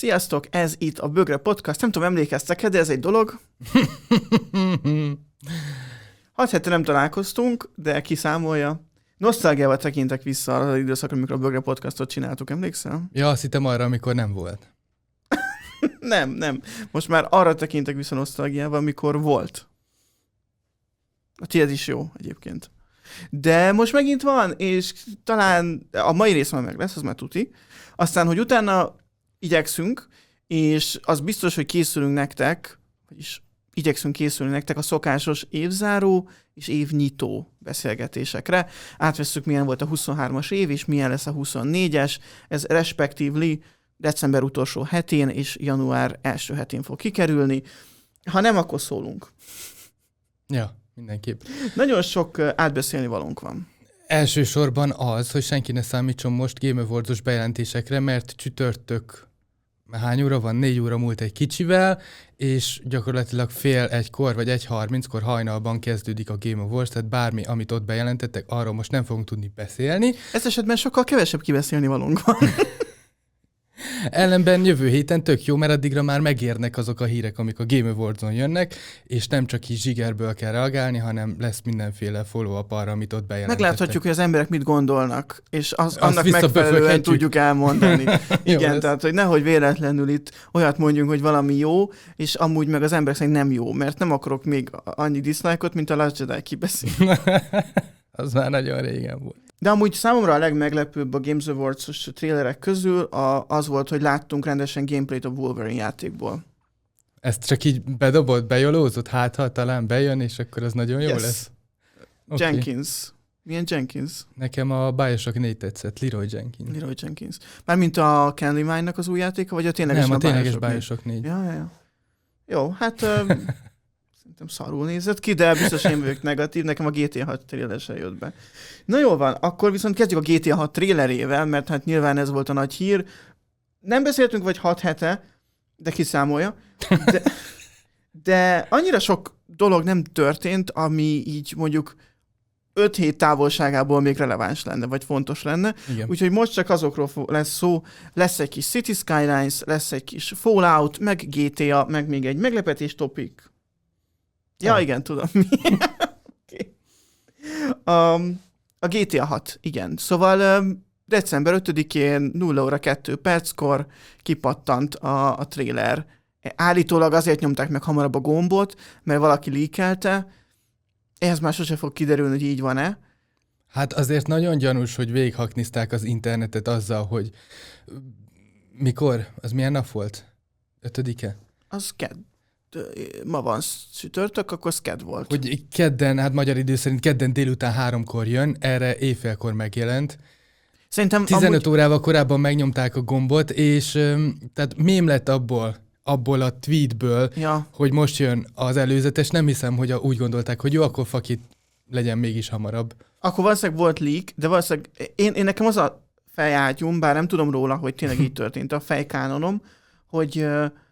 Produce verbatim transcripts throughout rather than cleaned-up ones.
Sziasztok, ez itt a Bögre Podcast. Nem tudom, emlékeztek-e, de ez egy dolog. Hat hete nem találkoztunk, de kiszámolja. Nosztalgiával tekintek vissza arra az időszakra, amikor a Bögre Podcastot csináltuk, emlékszel? Ja, azt hittem arra, amikor nem volt. nem, nem. Most már arra tekintek vissza nosztalgiával, amikor volt. A tiéd is jó egyébként. De most megint van, és talán a mai rész már meg lesz, az már tuti. Aztán, hogy utána igyekszünk, és az biztos, hogy készülünk nektek, vagyis igyekszünk készülni nektek a szokásos évzáró és évnyitó beszélgetésekre. Átvesszük, milyen volt a huszonhármas év, és milyen lesz a huszonnégyes. Ez respektívli december utolsó hetén és január első hetén fog kikerülni. Ha nem, akkor szólunk. Ja, mindenképp. Nagyon sok átbeszélni valónk van. Elsősorban az, hogy senki ne számítson most Game Awards-os bejelentésekre, mert csütörtök, hány óra van? Négy óra múlt egy kicsivel, és gyakorlatilag fél egykor, vagy egy harminckor hajnalban kezdődik a Game Awards, tehát bármi, amit ott bejelentettek, arról most nem fogunk tudni beszélni. Ez esetben sokkal kevesebb kibeszélni valónk van. Ellenben jövő héten tök jó, mert addigra már megérnek azok a hírek, amik a Game Awards-on jönnek, és nem csak így zsigerből kell reagálni, hanem lesz mindenféle follow-up arra, amit ott bejelentettek. Megláthatjuk, hogy az emberek mit gondolnak, és az, annak megfelelően tudjuk elmondani. Igen, tehát, hogy nehogy véletlenül itt olyat mondjunk, hogy valami jó, és amúgy meg az emberek szerint nem jó, mert nem akarok még annyi dislike-ot, mint a Last Jedi kibeszél. Az már nagyon régen volt. De amúgy számomra a legmeglepőbb a Games Awards-os trélerek közül a, az volt, hogy láttunk rendesen gameplayt a Wolverine játékból. Ezt csak így bedobott, bejolózott, hát ha talán bejön, és akkor az nagyon jó yes. lesz. Okay. Jenkins. Milyen Jenkins? Nekem a Bioshock négy tetszett, Leroy Jenkins. Leroy Jenkins. Mármint a Candyman-nak az új játéka, vagy a tényleges Nem, a, a tényleges Bioshock, Bioshock négy. Ja, ja, ja. Jó, hát... Szerintem szarul nézett ki, de biztos én vagyok negatív, nekem a gé té á hat trailer se jött be. Na jól van, akkor viszont kezdjük a gé té á hat trailerével, mert hát nyilván ez volt a nagy hír. Nem beszéltünk vagy hat hete, de kiszámolja. De, de annyira sok dolog nem történt, ami így mondjuk öt hét távolságából még releváns lenne, vagy fontos lenne. Igen. Úgyhogy most csak azokról lesz szó, lesz egy kis City Skylines, lesz egy kis Fallout, meg gé té á, meg még egy meglepetés topic. Ja, ah. igen, tudom. okay. um, a gé té á hat, igen. Szóval um, december ötödikén nulla óra kettő perckor kipattant a, a trailer. Állítólag azért nyomták meg hamarabb a gombot, mert valaki leakelte. Ehhez már sose fog kiderülni, hogy így van-e. Hát azért nagyon gyanús, hogy végighaknizták az internetet azzal, hogy mikor? Az milyen nap volt? Ötödike? Az kedd. Ma van csütörtök, akkor szked volt. Hogy kedden, hát magyar idő szerint kedden délután háromkor jön, erre éjfélkor megjelent. Szerintem tizenöt amúgy... órával korábban megnyomták a gombot, és tehát mém lett abból, abból a tweetből, ja. hogy most jön az előzetes. Nem hiszem, hogy úgy gondolták, hogy jó, akkor fakit legyen mégis hamarabb. Akkor valószínűleg volt leak, de valószínűleg én, én nekem az a fejágyum, bár nem tudom róla, hogy tényleg így történt, a fejkánonom, hogy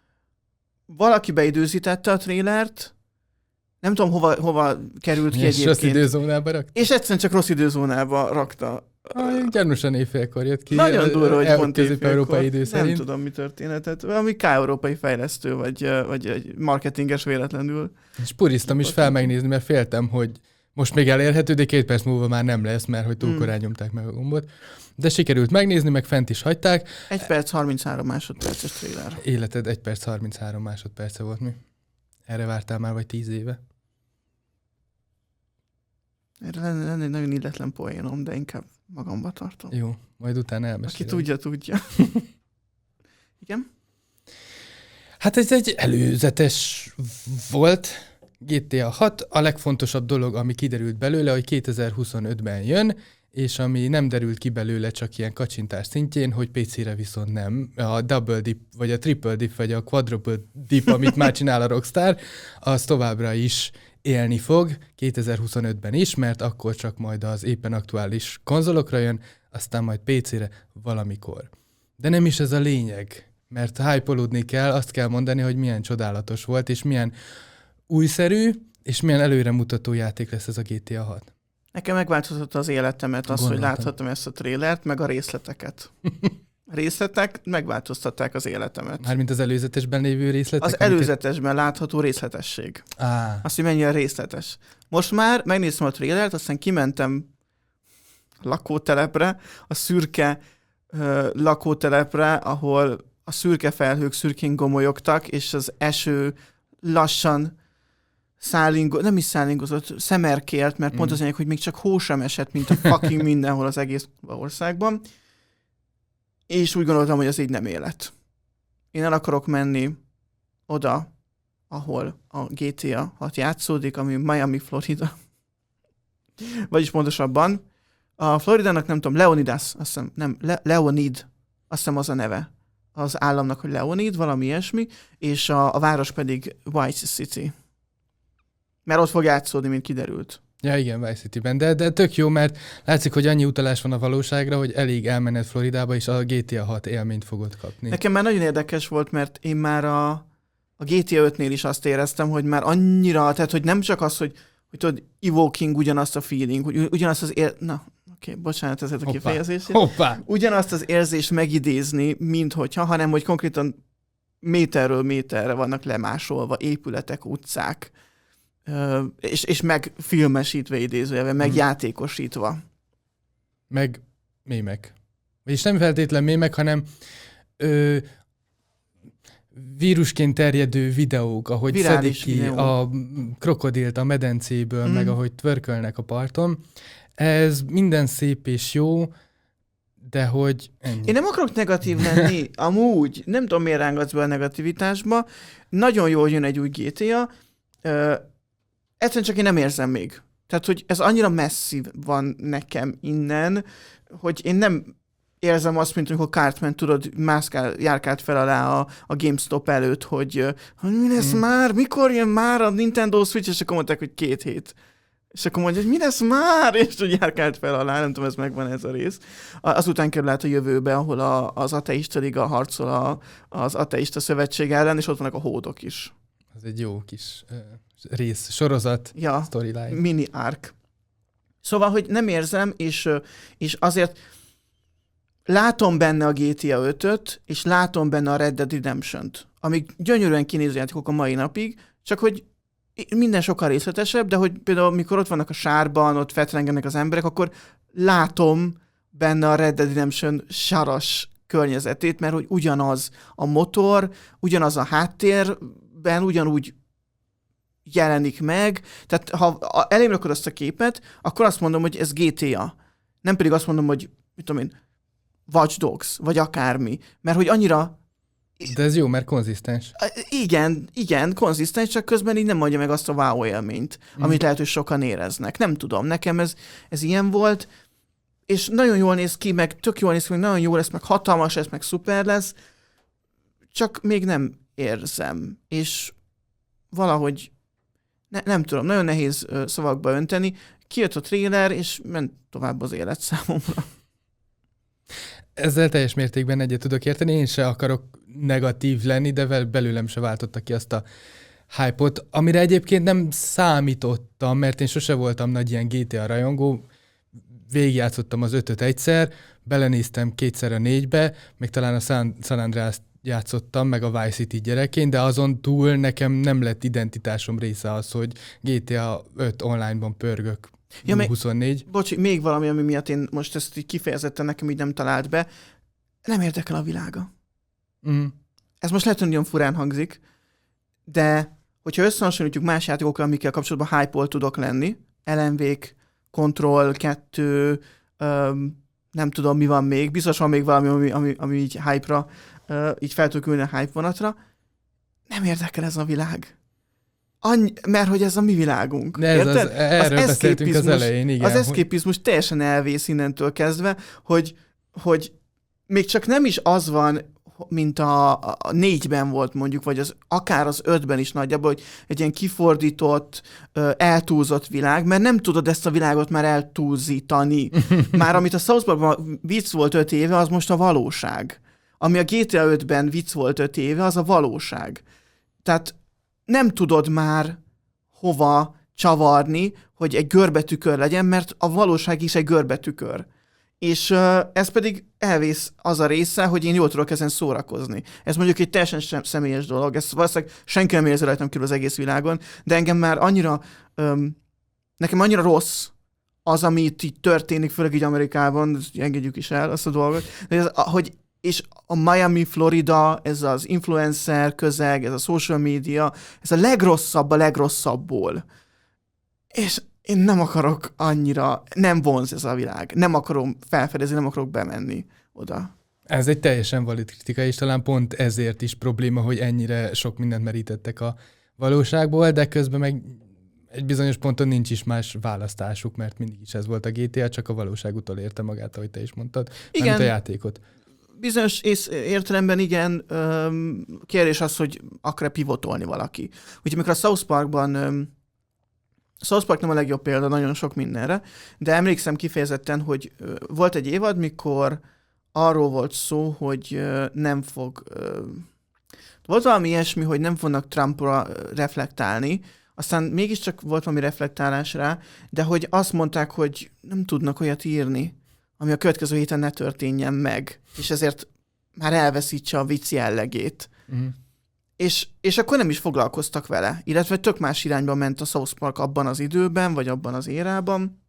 valaki beidőzítette a trélert, nem tudom, hova, hova került ki és egyébként. rossz időzónába rakta? És egyszerűen csak rossz időzónába rakta. Ah, gyanúsan éjfélkor jött ki. Nagyon durva, hogy pont közép-európai idő nem szerint. Nem tudom, mi történetet. Valami K-európai fejlesztő, vagy, vagy egy marketinges véletlenül. És puriztam is fel megnézni, mert féltem, hogy most még elérhető, de két perc múlva már nem lesz, mert hogy túl korán hmm. nyomták meg a gombot. De sikerült megnézni, meg fent is hagyták. egy perc, harminchárom másodperces trailer. Életed egy perc, harminchárom másodperce volt mi. Erre vártál már vagy tíz éve? Erre lenne, lenne egy nagyon illetlen poénom, de inkább magamba tartom. Jó, majd utána elmesélem. Aki tudja, tudja. Igen? Hát ez egy előzetes volt, gé té á hat. A legfontosabb dolog, ami kiderült belőle, hogy kétezer-huszonötben jön, és ami nem derült ki belőle csak ilyen kacsintás szintjén, hogy pé cére viszont nem. A double dip, vagy a triple dip, vagy a quadruple dip, amit már csinál a Rockstar, az továbbra is élni fog kétezer-huszonötben is, mert akkor csak majd az éppen aktuális konzolokra jön, aztán majd pé cére valamikor. De nem is ez a lényeg, mert hype-olódni kell, azt kell mondani, hogy milyen csodálatos volt, és milyen újszerű, és milyen előremutató játék lesz ez a gé té á hat. Nekem megváltoztatta az életemet az, Gondoltam. hogy láthattam ezt a trélert, meg a részleteket. részletek megváltoztatták az életemet. Mármint az előzetesben lévő részletek? Az előzetesben látható részletesség. Á. Azt, hogy mennyire részletes. Most már megnéztem a trailert, aztán kimentem a lakótelepre, a szürke uh, lakótelepre, ahol a szürke felhők szürkén gomolyogtak, és az eső lassan szállingo, nem is szállingozott, szemerkélt, mert mm. pont az anyag, hogy még csak hó sem esett, mint a fucking mindenhol az egész országban. És úgy gondoltam, hogy az így nem élet. Én el akarok menni oda, ahol a gé té á hat játszódik, ami Miami, Florida. Vagyis pontosabban, a Floridának nem tudom, Leonidas, azt hiszem, nem, Le- Leonid, azt hiszem az a neve. Az államnak, hogy Leonid, valami ilyesmi, és a, a város pedig Vice City. Mert ott fog játszódni, mint kiderült. Ja, igen, Vice Cityben, de, de tök jó, mert látszik, hogy annyi utalás van a valóságra, hogy elég elmened Floridába, és a gé té á hat élményt fogod kapni. Nekem már nagyon érdekes volt, mert én már a, a gé té á ötnél is azt éreztem, hogy már annyira, tehát hogy nem csak az, hogy, hogy tudod, evoking ugyanazt a feeling, hogy ugyanazt az ér... Na, oké, okay, bocsánat ezért a kifejezését. Hoppá! Ugyanazt az érzést megidézni, mint hogyha, hanem hogy konkrétan méterről méterre vannak lemásolva épületek, utcák, és, és meg filmesítve idézőjelben, meg hmm. játékosítva. Meg mémek. És nem feltétlen mémek, hanem ö, vírusként terjedő videók, ahogy virális szedik ki videó. a krokodilt a medencéből, hmm. meg ahogy tvörkölnek a parton. Ez minden szép és jó, de hogy ennyi. Én nem akarok negatív lenni, amúgy. Nem tudom, miért rángatsz be a negativitásba. Nagyon jól jön egy új gé té á. Ö, Egyszerűen csak én nem érzem még. Tehát, hogy ez annyira messzív van nekem innen, hogy én nem érzem azt, mint amikor Cartman, tudod, mászkál, járkált fel alá a, a GameStop előtt, hogy, hogy mi lesz hmm. már, mikor jön már a Nintendo Switch, és akkor mondták, hogy két hét. És akkor mondja, hogy mi lesz már, és úgy járkált fel alá, nem tudom, ez megvan ez a rész. Azután kerül át a jövőbe, ahol a, az ateista liga harcol a, az ateista szövetség ellen, és ott vannak a hódok is. Ez egy jó kis uh, rész, sorozat, ja, storyline. Mini arc. Szóval, hogy nem érzem, és, és azért látom benne a gé té á ötöt, és látom benne a Red Dead Redemption-t, amik gyönyörűen kinéző játékok a mai napig, csak hogy minden sokkal részletesebb, de hogy például mikor ott vannak a sárban, ott fetrengenek az emberek, akkor látom benne a Red Dead Redemption saras környezetét, mert hogy ugyanaz a motor, ugyanaz a háttérben, ugyanúgy jelenik meg. Tehát ha elém rakod azt a képet, akkor azt mondom, hogy ez gé té á. Nem pedig azt mondom, hogy mit tudom én, Watch Dogs, vagy akármi. Mert hogy annyira... De ez jó, mert konzisztens. Igen, igen, konzisztens, csak közben így nem mondja meg azt a wow élményt, mm. amit lehet, hogy sokan éreznek. Nem tudom, nekem ez, ez ilyen volt, és nagyon jól néz ki, meg tök jól néz ki, meg nagyon jó lesz, meg hatalmas lesz, meg szuper lesz, csak még nem érzem. És valahogy ne, nem tudom, nagyon nehéz uh, szavakba önteni. Kijött a trailer, és ment tovább az élet számomra. Ezzel teljes mértékben egyet tudok érteni, én se akarok negatív lenni, de belőlem se váltotta ki azt a hype-ot, amire egyébként nem számítottam, mert én sose voltam nagy ilyen gé té á rajongó, végigjátszottam az ötöt egyszer, belenéztem kétszer a négybe, még talán a San, San Andreas játszottam, meg a Vice City gyerekként, de azon túl nekem nem lett identitásom része az, hogy gé té á öt online-ban pörgök. Ja, huszonnégy. Bocsi, még valami, ami miatt én most ezt így kifejezetten nekem így nem talált be. Nem érdekel a világa. Mm. Ez most lehet, hogy nagyon furán hangzik, de hogyha összehasonlítjuk más játékokkal, amikkel kapcsolatban hype-ol tudok lenni, el em vé-k, Control kettő, um, nem tudom, mi van még, biztos van még valami, ami, ami, ami így hype-ra, uh, így fel tud ülni a hype vonatra. Nem érdekel ez a világ. Annyi, mert hogy ez a mi világunk. De ez az, erről az beszéltünk az elején, igen. Az eszképizmus hogy... teljesen elvész innentől kezdve, hogy, hogy még csak nem is az van, mint a, a négyben volt mondjuk, vagy az, akár az ötben is nagyjából, hogy egy ilyen kifordított, eltúlzott világ, mert nem tudod ezt a világot már eltúlzítani. Már amit a South Parkban vicc volt öt éve, az most a valóság. Ami a gé té á ötben vicc volt öt éve, az a valóság. Tehát nem tudod már hova csavarni, hogy egy görbetükör legyen, mert a valóság is egy görbetükör. És uh, ez pedig elvész az a része, hogy én jól tudok ezen szórakozni. Ez mondjuk egy teljesen sem, személyes dolog, ezt valószínűleg senki nem érzi rajtam kívül az egész világon, de engem már annyira, um, nekem annyira rossz az, ami itt így történik, főleg így Amerikában, engedjük is el azt a dolgot, de ez, hogy és a Miami, Florida, ez az influencer közeg, ez a social media, ez a legrosszabb a legrosszabbból. És én nem akarok annyira, nem vonz ez a világ. Nem akarom felfedezni, nem akarok bemenni oda. Ez egy teljesen valid kritika, és talán pont ezért is probléma, hogy ennyire sok mindent merítettek a valóságból, de közben meg egy bizonyos ponton nincs is más választásuk, mert mindig is ez volt a gé té á, csak a valóság utol érte magát, ahogy te is mondtad, igen, nem a játékot. Bizonyos értelemben igen, kérdés az, hogy akar-e pivotolni valaki. Úgyhogy amikor a South Parkban, South Park nem a legjobb példa nagyon sok mindenre, de emlékszem kifejezetten, hogy volt egy évad, mikor arról volt szó, hogy nem fog... Volt valami ilyesmi, hogy nem fognak Trumpra reflektálni, aztán mégiscsak volt valami reflektálás rá, de hogy azt mondták, hogy nem tudnak olyat írni, ami a következő héten ne történjen meg, és ezért már elveszítse a vicc jellegét. Mm. És, és akkor nem is foglalkoztak vele, illetve tök más irányba ment a South Park abban az időben, vagy abban az érában.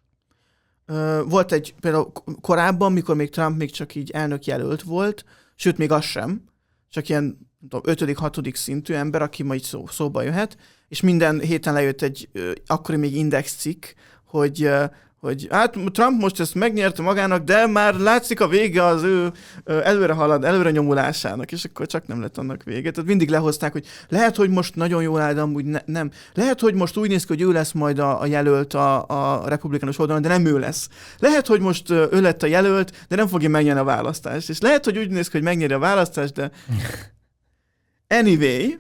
Volt egy, például korábban, mikor még Trump még csak így elnök jelölt volt, sőt, még az sem, csak ilyen ötödik, hatodik szintű ember, aki majd szó, szóba jöhet, és minden héten lejött egy akkori még index cikk, hogy hogy hát Trump most ezt megnyerte magának, de már látszik a vége az ő előre halad, előre nyomulásának, és akkor csak nem lett annak vége. Tehát mindig lehozták, hogy lehet, hogy most nagyon jól áll, de amúgy ne, nem. Lehet, hogy most úgy néz ki, hogy ő lesz majd a, a jelölt a, a republikánus oldalon, de nem ő lesz. Lehet, hogy most ő lett a jelölt, de nem fogja megnyerni a választást. És lehet, hogy úgy néz ki, hogy megnyeri a választást, de... Anyway,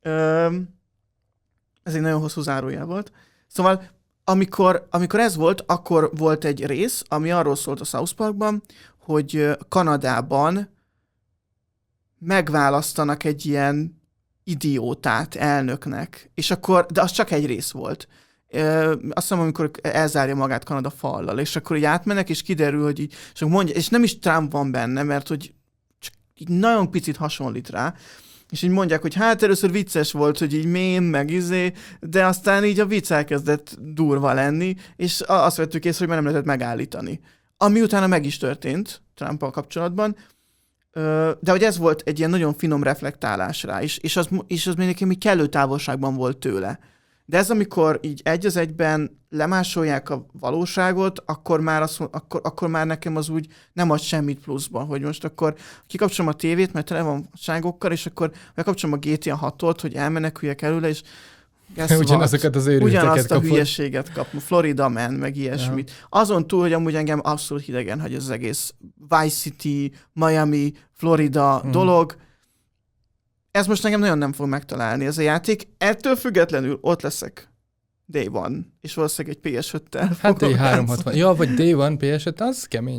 ez egy nagyon hosszú zárójel volt. Szóval Amikor, amikor ez volt, akkor volt egy rész, ami arról szólt a South Parkban, hogy Kanadában megválasztanak egy ilyen idiótát elnöknek, és akkor, de az csak egy rész volt. Azt hiszem, amikor elzárja magát Kanada fallal, és akkor így átmennek, és kiderül, hogy így, és, mondja, és nem is Trump van benne, mert hogy csak így nagyon picit hasonlít rá, és így mondják, hogy hát először vicces volt, hogy így mém, meg izé, de aztán így a vicc elkezdett durva lenni, és azt vettük észre, hogy már nem lehetett megállítani. Ami utána meg is történt Trumpal kapcsolatban, de hogy ez volt egy ilyen nagyon finom reflektálás rá, és, és az, és az még nekem kellő távolságban volt tőle. De ez, amikor így egy az egyben lemásolják a valóságot, akkor már, az, akkor, akkor már nekem az úgy nem ad semmit pluszban, hogy most akkor kikapcsolom a tévét, mert tele van ságokkal, és akkor bekapcsolom a gé té á hatot, hogy elmeneküljek előle, és ugyanazokat az őrülteket ugyanazt a kapod. Hülyeséget kap, Florida Man, meg ilyesmit. Ja. Azon túl, hogy amúgy engem abszolút hidegen hagy az egész Vice City, Miami, Florida hmm. dolog. Ez most engem nagyon nem fog megtalálni, ez a játék. Ettől függetlenül ott leszek Day One, és valószínűleg egy pé es öttel. Hát egy háromszázhatvan. Ja, vagy Day One pé es öt, az kemény.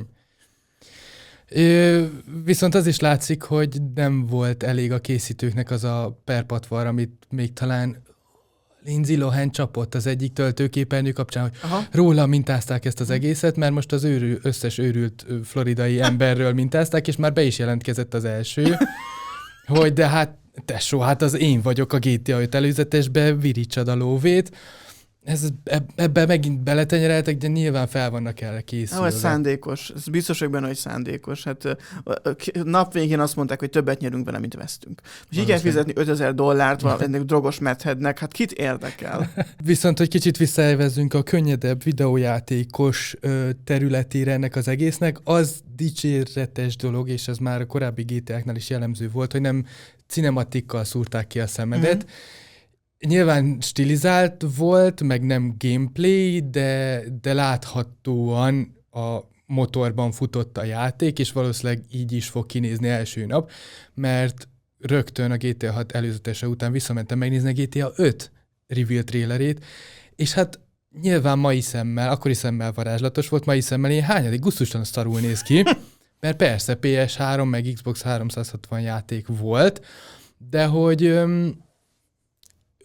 Ö, viszont az is látszik, hogy nem volt elég a készítőknek az a perpatvar, amit még talán Lindsay Lohan csapott az egyik töltőképernyő kapcsán, hogy aha. róla mintázták ezt az egészet, mert most az őrül, összes őrült floridai emberről mintázták, és már be is jelentkezett az első, hogy de hát tesó, hát az én vagyok a gé té á öt előzetesbe, virítsad a lóvét. Ez, ebben megint beletenyereltek, de nyilván fel vannak erre készülve. Ez szándékos. Ez biztos, hogy benne, hogy szándékos. Hát nap végén azt mondták, hogy többet nyerünk vele, mint vesztünk. Most így kell fizetni ötezer dollárt ennek drogos methednek, hát kit érdekel? Viszont, hogy kicsit visszaelvezzünk a könnyedebb videójátékos területére ennek az egésznek, az dicséretes dolog, és ez már a korábbi gé té á-knál is jellemző volt, hogy nem cinematikkal szúrták ki a szemedet. Mm-hmm. Nyilván stilizált volt, meg nem gameplay, de, de láthatóan a motorban futott a játék, és valószínűleg így is fog kinézni első nap, mert rögtön a gé té á hat előzetese után visszamentem megnézni a gé té á öt reveal trailerét, és hát nyilván mai szemmel, akkori szemmel varázslatos volt, mai szemmel én hányadik gusztustalan szarul néz ki, mert persze pé es három meg Xbox háromszázhatvan játék volt, de hogy... Öm,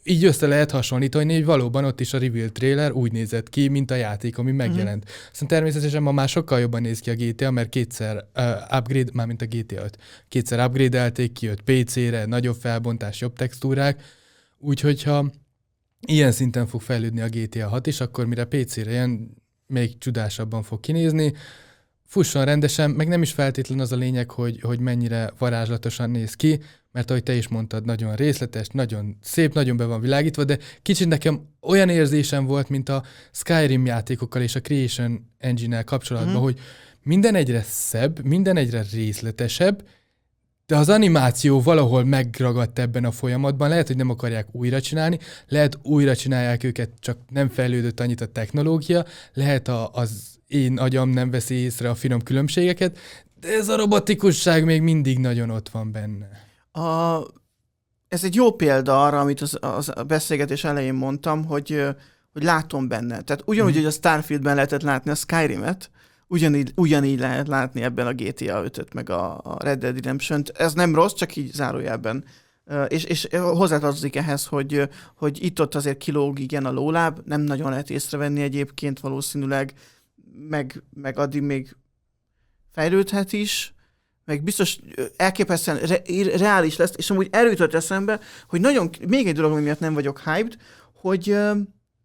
így össze lehet hasonlítani, hogy valóban ott is a reveal trailer úgy nézett ki, mint a játék, ami megjelent. Mm-hmm. Aztán természetesen ma már sokkal jobban néz ki a gé té á, mert kétszer uh, upgrade, mármint a gé té á öt, kétszer upgrade-elték, kijött pé cére, nagyobb felbontás, jobb textúrák, úgyhogy ha ilyen szinten fog fejlődni a gé té á hat is, akkor mire pé cére jön, még csodásabban fog kinézni. Fusson rendesen, meg nem is feltétlen az a lényeg, hogy, hogy mennyire varázslatosan néz ki, mert ahogy te is mondtad, nagyon részletes, nagyon szép, nagyon be van világítva, de kicsit nekem olyan érzésem volt, mint a Skyrim játékokkal és a Creation Engine-nel kapcsolatban, mm. hogy minden egyre szebb, minden egyre részletesebb, de az animáció valahol megragadt ebben a folyamatban, lehet, hogy nem akarják újra csinálni, lehet újra csinálják őket, csak nem fejlődött annyit a technológia, lehet a, az én agyam nem veszi észre a finom különbségeket, de ez a robotikusság még mindig nagyon ott van benne. A, ez egy jó példa arra, amit az, az a beszélgetés elején mondtam, hogy, hogy látom benne. Tehát ugyanúgy, mm. hogy a Starfieldben lehetett látni a Skyrimet, ugyanígy, ugyanígy lehet látni ebben a gé té á ötöt, meg a, a Red Dead Redemption-t. Ez nem rossz, csak így zárójelben. Uh, és, és hozzátartozik ehhez, hogy, hogy itt-ott azért kilóg igen a lóláb, nem nagyon lehet észrevenni egyébként valószínűleg, meg, meg addig még fejlődhet is, meg biztos elképesztően re- reális lesz, és amúgy erről jutott eszembe, hogy nagyon, még egy dolog, miatt nem vagyok hyped, hogy uh,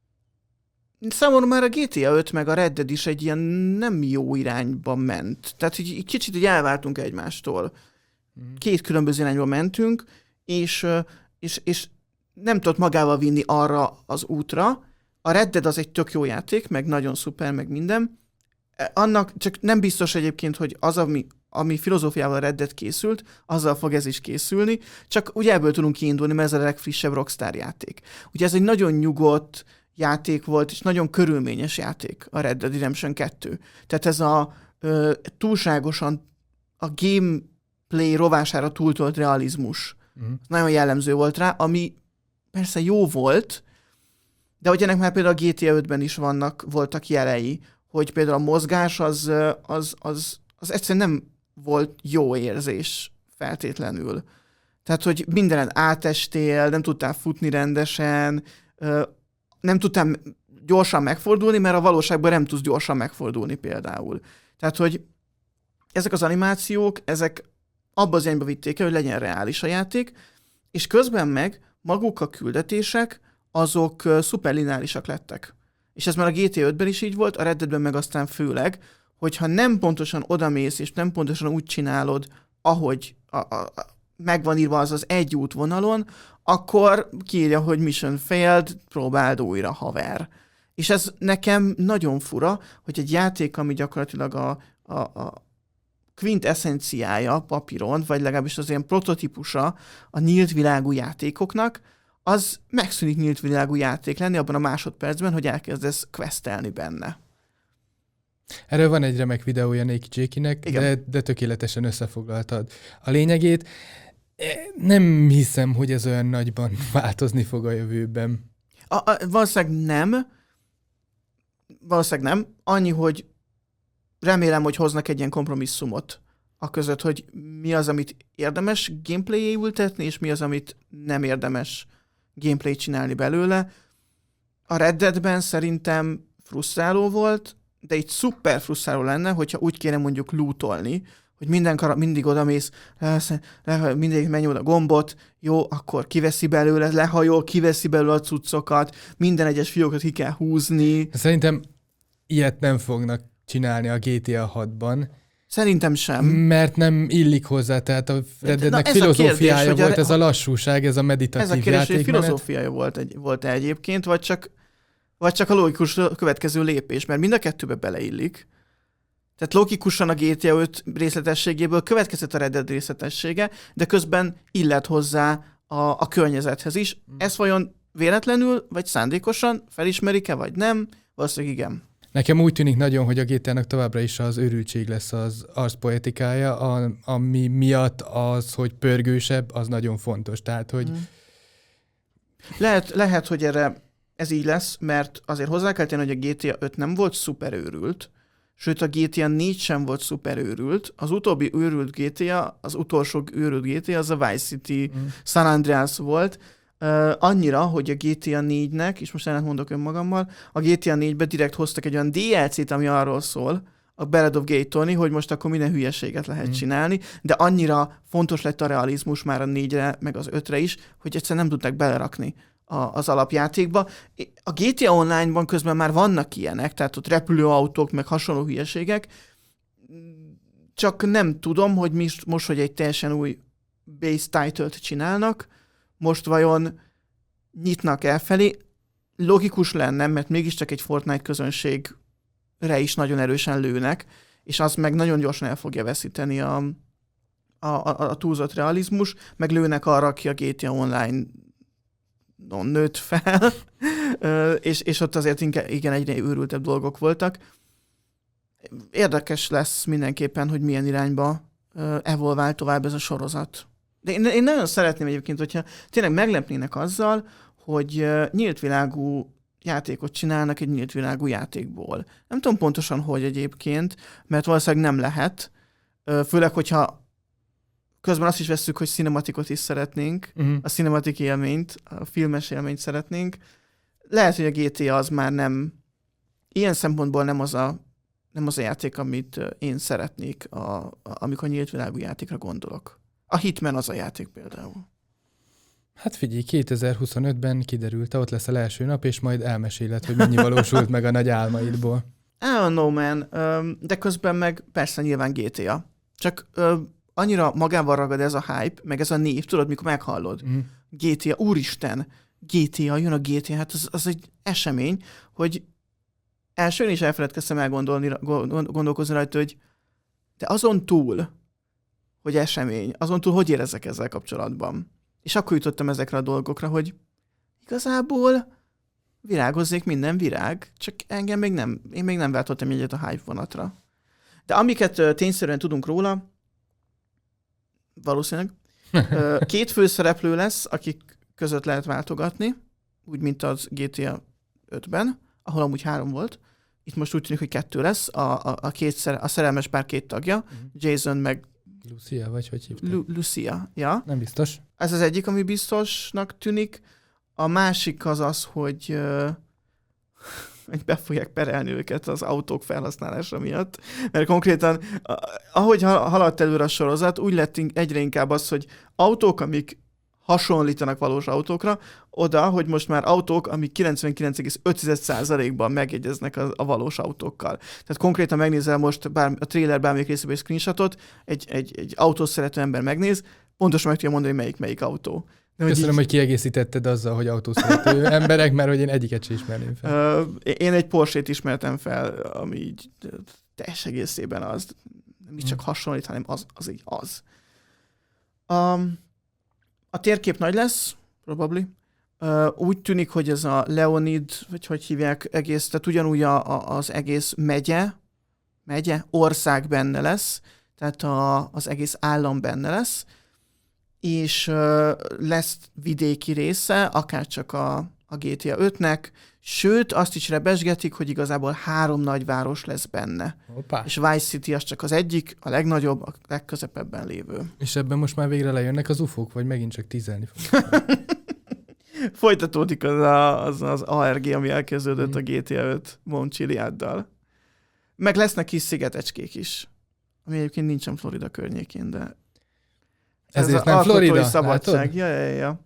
számomra már a gé té á öt meg a Red Dead is egy ilyen nem jó irányba ment. Tehát így, így kicsit így elváltunk egymástól. Két különböző irányba mentünk, és, uh, és, és nem tudott magával vinni arra az útra. A Red Dead az egy tök jó játék, meg nagyon szuper, meg minden. Annak csak nem biztos egyébként, hogy az, ami, ami filozófiával Red Dead készült, azzal fog ez is készülni, csak ugye ebből tudunk kiindulni, mert ez a legfrissebb Rockstar játék. Ugye ez egy nagyon nyugodt játék volt, és nagyon körülményes játék, a Red Dead Redemption kettő. Tehát ez a ö, túlságosan a gameplay rovására túltolt realizmus mm. nagyon jellemző volt rá, ami persze jó volt, de hogy ennek már például a gé té á ötben is vannak, voltak jelei, hogy például a mozgás az, az, az, az egyszerűen nem volt jó érzés feltétlenül. Tehát, hogy mindenen átestél, nem tudtál futni rendesen, nem tudtál gyorsan megfordulni, mert a valóságban nem tudsz gyorsan megfordulni például. Tehát, hogy ezek az animációk, ezek abba az irányba vitték el, hogy legyen reális a játék, és közben meg maguk a küldetések, azok szuperlineárisak lettek. És ez már a gé té á ötben is így volt, a Red Deadben meg aztán főleg, hogyha nem pontosan odamész, és nem pontosan úgy csinálod, ahogy a, a, a, megvan írva az az egy útvonalon, akkor kiírja, hogy mission failed, próbáld újra, haver. És ez nekem nagyon fura, hogy egy játék, ami gyakorlatilag a, a, a quintessenciája papíron, vagy legalábbis az ilyen prototípusa a nyílt világú játékoknak, az megszűnik nyílt világú játék lenni abban a másodpercben, hogy elkezdesz questelni benne. Erről van egy remek videója Naked Jakey-nek, de, de tökéletesen összefoglaltad a lényegét. Nem hiszem, hogy ez olyan nagyban változni fog a jövőben. A, a, valószínűleg nem. Valószínűleg nem. Annyi, hogy remélem, hogy hoznak egy ilyen kompromisszumot a között, hogy mi az, amit érdemes gameplay-é ültetni, és mi az, amit nem érdemes gameplay csinálni belőle. A Red Deadben szerintem frusztráló volt, de itt szuper frusztráló lenne, hogyha úgy kéne mondjuk lootolni, hogy minden kar- mindig odamész, le, mindig megnyomod a gombot, jó, akkor kiveszi belőle, lehajol, kiveszi belőle a cuccokat, minden egyes fiókot ki kell húzni. Szerintem ilyet nem fognak csinálni a gé té á hatban. Szerintem sem. Mert nem illik hozzá, tehát a Red Deadnek filozófiája kérdés, volt a, ez a lassúság, ez a meditatív játékmenet. Ez a kérdés, hogy filozófiája volt, egy, volt-e egyébként, vagy csak, vagy csak a logikus következő lépés, mert mind a kettőbe beleillik. Tehát logikusan a gé té á öt részletességéből következett a Red Dead részletessége, de közben illet hozzá a, a környezethez is. Mm. Ez vajon véletlenül, vagy szándékosan felismerik-e, vagy nem? Valószínűleg igen. Nekem úgy tűnik nagyon, hogy a gé té á-nak továbbra is az őrültség lesz az arcpoetikája, a, ami miatt az, hogy pörgősebb, az nagyon fontos. Tehát, hogy... Hmm. Lehet, lehet, hogy erre ez így lesz, mert azért hozzá kell tenni, hogy a gé té á öt nem volt szuper őrült, sőt a gé té á négy sem volt szuper őrült. Az utóbbi őrült gé té á, az utolsó őrült gé té á, az a Vice City, hmm. San Andreas volt, Uh, annyira, hogy a gé té á négynek, és most ellent mondok önmagammal, a gé té á négybe direkt hoztak egy olyan dé el cét, ami arról szól, a Ballad of Gay Tony, hogy most akkor minden hülyeséget lehet mm. csinálni, de annyira fontos lett a realizmus már a négyre, meg az ötre is, hogy egyszerűen nem tudták belerakni a, az alapjátékba. A gé té á Online-ban közben már vannak ilyenek, tehát ott repülőautók, meg hasonló hülyeségek, csak nem tudom, hogy most, most hogy egy teljesen új base title-t csinálnak, most vajon nyitnak el felé. Logikus lenne, mert mégiscsak egy Fortnite közönségre is nagyon erősen lőnek, és az meg nagyon gyorsan el fogja veszíteni a, a, a, a túlzott realizmus, meg lőnek arra, aki a gé té á Online nőtt fel, és, és ott azért inkább, igen, egyre őrültebb dolgok voltak. Érdekes lesz mindenképpen, hogy milyen irányba evolvál tovább ez a sorozat. De én, én nagyon szeretném egyébként, hogyha tényleg meglepnének azzal, hogy nyílt világú játékot csinálnak egy nyílt világú játékból. Nem tudom pontosan, hogy egyébként, mert valószínűleg nem lehet, főleg, hogyha közben azt is vesszük, hogy cinematikot is szeretnénk, uh-huh. a cinematik élményt, a filmes élményt szeretnénk. Lehet, hogy a gé té á az már nem, ilyen szempontból nem az a, nem az a játék, amit én szeretnék, a, a, amikor nyílt világú játékra gondolok. A Hitman az a játék például. Hát figyelj, kétezer-huszonötben kiderült, ott lesz a első nap, és majd elmeséled, hogy mennyi valósult meg a nagy álmaidból. I don't know, man. De közben meg persze nyilván gé té á. Csak annyira magával ragad ez a hype, meg ez a név, tudod, mikor meghallod. Mm. gé té á, úristen, gé té á, jön a gé té á, hát az, az egy esemény, hogy elsőn is elfeledkeztem elgondolni, gondolkozni rajta, hogy de azon túl, hogy esemény, azon túl hogy érezzek ezzel kapcsolatban. És akkor jutottam ezekre a dolgokra, hogy igazából virágozzék minden virág, csak engem még nem, én még nem váltottam egyet a hype vonatra. De amiket uh, tényszerűen tudunk róla, valószínűleg, uh, két főszereplő lesz, akik között lehet váltogatni, úgy, mint az gé té á ötben, ahol amúgy három volt. Itt most úgy tűnik, hogy kettő lesz, a, a, a, két szere, a szerelmes pár két tagja, uh-huh. Jason meg Lucia, vagy hogy hívták? Lu- Lucia, ja. Nem biztos. Ez az egyik, ami biztosnak tűnik. A másik az az, hogy, uh, hogy be fogják perelni őket az autók felhasználása miatt. Mert konkrétan, ahogy haladt előre a sorozat, úgy lett egyre inkább az, hogy autók, amik hasonlítanak valós autókra, oda, hogy most már autók, amik kilencvenkilenc egész öt százalékban megjegyeznek a, a valós autókkal. Tehát konkrétan megnézel most bár, a trailer bármelyik részében egy screenshotot, egy, egy, egy autós szerető ember megnéz, pontosan meg tudja mondani, hogy melyik melyik autó. De köszönöm, hogy, így... hogy kiegészítetted azzal, hogy autószerető emberek, mert hogy én egyiket sem ismerném fel. Uh, én egy Porsche-t ismertem fel, ami így teljes egészében az, nem is csak hasonlít, hanem az, az így az. Um, a térkép nagy lesz, probably. Uh, úgy tűnik, hogy ez a Leonid, vagy hogy hívják egész, tehát ugyanúgy a, a, az egész megye, megye, ország benne lesz, tehát a, az egész állam benne lesz, és uh, lesz vidéki része, akár csak a, a gé té á ötnek, sőt, azt is rebesgetik, hogy igazából három nagyváros lesz benne. Hoppá. És Vice City az csak az egyik, a legnagyobb, a legközepebben lévő. És ebben most már végre lejönnek az ufók, vagy megint csak tízelni fognak? Folytatódik az, a, az az á er gé, ami elkezdődött mm. a gé té á öt Mount Chiliaddal. Meg lesznek kis szigetecskék is, ami egyébként nincsen Florida környékén, de ezért ez nem Florida? Szabadság. Ja, ja, ja.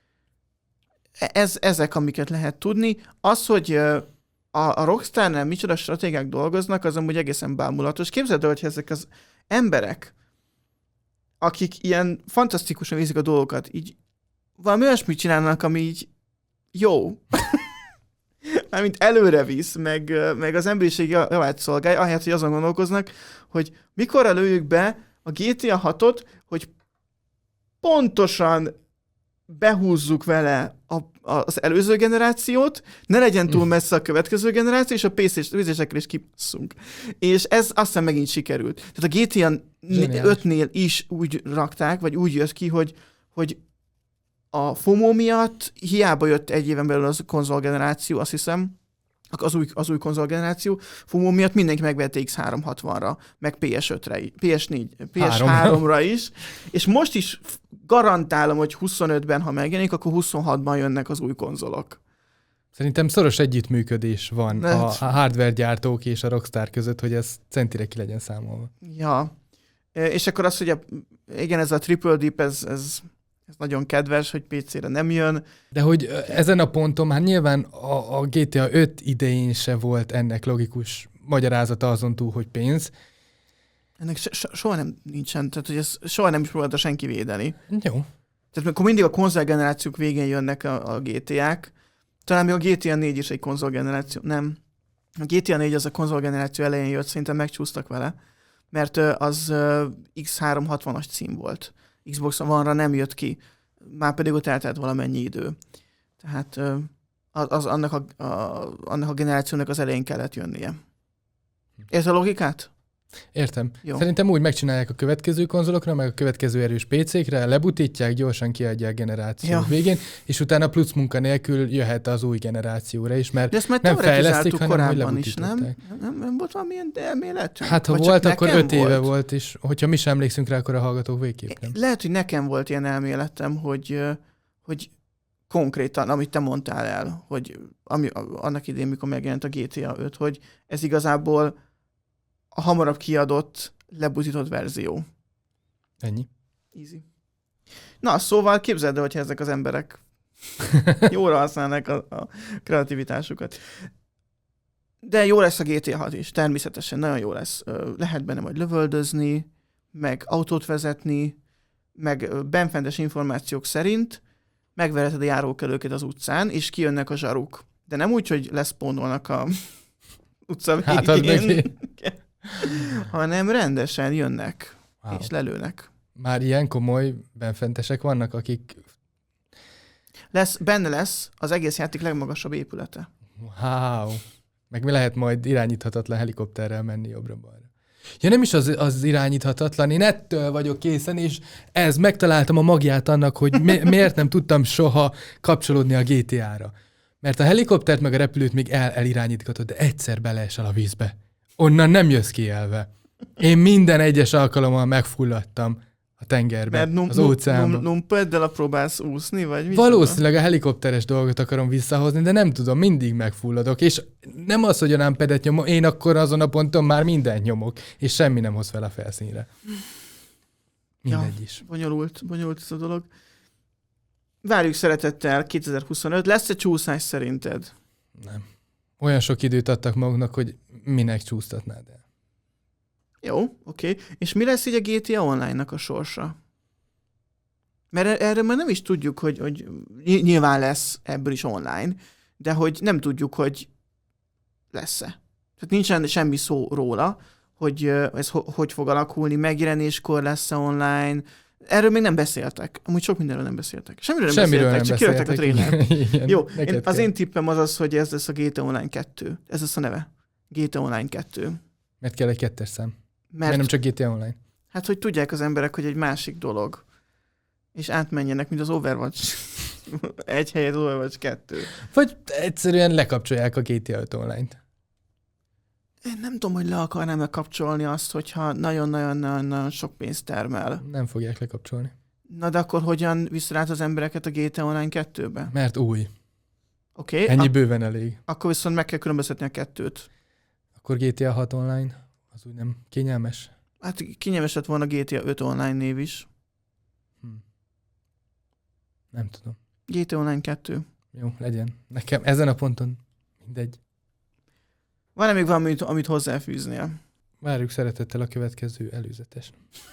Ez, ezek, amiket lehet tudni. Az, hogy a, a Rockstarnál micsoda stratégiák dolgoznak, az amúgy egészen bámulatos. Képzeld el, hogy ezek az emberek, akik ilyen fantasztikusan viszik a dolgokat, így valami olyasmit csinálnak, ami így jó. Mármint előre visz, meg, meg az emberiség javát szolgálja, ahelyett, hogy azon gondolkoznak, hogy mikor lőjük be a gé té á hatot, hogy pontosan behúzzuk vele a, a, az előző generációt, ne legyen túl messze a következő generáció, és a pé cé-sekkel is kipasszunk. És ez aztán megint sikerült. Tehát a gé té á ötnél is úgy rakták, vagy úgy jött ki, hogy, hogy a FOMO miatt hiába jött egy éven belül az konzolgeneráció, azt hiszem, az új, az új konzolgeneráció, FOMO miatt mindenki megvette iksz háromszázhatvanra, meg pé es ötre, pé es négy, pé es háromra is, és most is garantálom, hogy huszonötben, ha megjelenik, akkor huszonhatban jönnek az új konzolok. Szerintem szoros együttműködés van Mert... a hardware gyártók és a Rockstar között, hogy ez centire ki legyen számolva. Ja. És akkor az, hogy a, igen, ez a Triple Deep, ez, ez, ez nagyon kedves, hogy pé cére nem jön. De hogy ezen a ponton már nyilván a, a gé té á öt idején se volt ennek logikus magyarázata azon túl, hogy pénz. Ennek so, so, soha nem nincsen, tehát hogy ez soha nem is próbálta senki védeni. Jó. Tehát akkor mindig a konzolgenerációk végén jönnek a, a gé té á-k. Talán még a gé té á négy is egy konzolgeneráció. Nem. A gé té á négy az a konzolgeneráció elején jött, szerintem megcsúsztak vele, mert az iksz háromszázhatvanas cím volt. Xbox One-ra nem jött ki, már pedig ott eltelt valamennyi idő. Tehát az, az annak, a, a, annak a generációnak az elején kellett jönnie. Érted a logikát? Értem. Jó. Szerintem úgy megcsinálják a következő konzolokra, meg a következő erős pé cékre, lebutítják, gyorsan kiadják generáció ja. végén, és utána plusz munka nélkül jöhet az új generációra is, mert de ezt már nem fejlesztik, hanem hogy korábban is, nem? Nem, nem volt valamilyen elmélet? Hát ha vagy volt, akkor öt éve volt. volt, és hogyha mi sem emlékszünk rá, akkor a hallgatók végképp nem. Lehet, hogy nekem volt ilyen elméletem, hogy, hogy konkrétan, amit te mondtál el, hogy ami, annak idén, mikor megjelent a gé té á öt, hogy ez igazából a hamarabb kiadott, lebutított verzió. Ennyi. Easy. Na, szóval képzeld el, hogyha ezek az emberek jóra használnak a, a kreativitásukat. De jó lesz a gé té á hat is, természetesen nagyon jó lesz. Lehet benne majd lövöldözni, meg autót vezetni, meg benfentes információk szerint megvereted a járókelőket az utcán, és kijönnek a zsaruk. De nem úgy, hogy leszpónolnak a utca végén, hát hanem rendesen jönnek, wow. és lelőnek. Már ilyen komoly benfentesek vannak, akik... Lesz, benne lesz az egész játék legmagasabb épülete. Wow. Meg mi lehet majd irányíthatatlan helikopterrel menni jobbra-balra. Ja, nem is az, az irányíthatatlan, én ettől vagyok készen, és ez, megtaláltam a magját annak, hogy mi, miért nem tudtam soha kapcsolódni a gé té á-ra. Mert a helikoptert meg a repülőt még el, elirányítgatod, de egyszer beleesel a vízbe. Onnan nem jössz ki elve. Én minden egyes alkalommal megfulladtam a tengerben, num, az óceánban. Num, numpeddel próbálsz úszni, vagy mi? Valószínűleg a helikopteres dolgot akarom visszahozni, de nem tudom, mindig megfulladok. És nem az, hogy a numpedet nyomom, én akkor azon a ponton már mindent nyomok, és semmi nem hoz fel a felszínre. Mindegy ja, is. Bonyolult, bonyolult ez a dolog. Várjuk szeretettel kétezer-huszonöt. Lesz-e csúszás szerinted? Nem. Olyan sok időt adtak maguknak, hogy minek csúsztatnád el. Jó, oké. Okay. És mi lesz így a gé té á Online-nak a sorsa? Mert erre már nem is tudjuk, hogy, hogy nyilván lesz ebből is online, de hogy nem tudjuk, hogy lesz-e. Tehát nincsen semmi szó róla, hogy ez hogy fog alakulni, megjelenéskor lesz-e online. Erről még nem beszéltek. Amúgy sok mindenről nem beszéltek. Semmiről nem Semmiről beszéltek, nem csak kirakták a trélert. Jó, én, az kell. én tippem az az, hogy ez lesz a gé té á Online kettő. Ez lesz a neve. gé té á Online kettő. Mert kell egy kettes szám. Mert, Mert nem csak gé té á Online. Hát, hogy tudják az emberek, hogy egy másik dolog. És átmenjenek, mint az Overwatch. Egy helyet az Overwatch kettő. Vagy egyszerűen lekapcsolják a gé té á öt Online-t. Én nem tudom, hogy le akarnám megkapcsolni azt, hogyha nagyon-nagyon sok pénzt termel. Nem fogják lekapcsolni. Na de akkor hogyan visz rá az embereket a gé té á Online kettőbe? Mert új. Oké. Okay, Ennyi ak- bőven elég. Akkor viszont meg kell különböztetni a kettőt. Akkor gé té á hat Online, az úgy nem kényelmes? Hát kényelmes lett volna gé té á öt Online név is. Hm. Nem tudom. gé té á Online kettő. Jó, legyen. Nekem ezen a ponton mindegy. Van-e még valami, amit hozzáfűznél? Várjuk szeretettel a következő előzetes.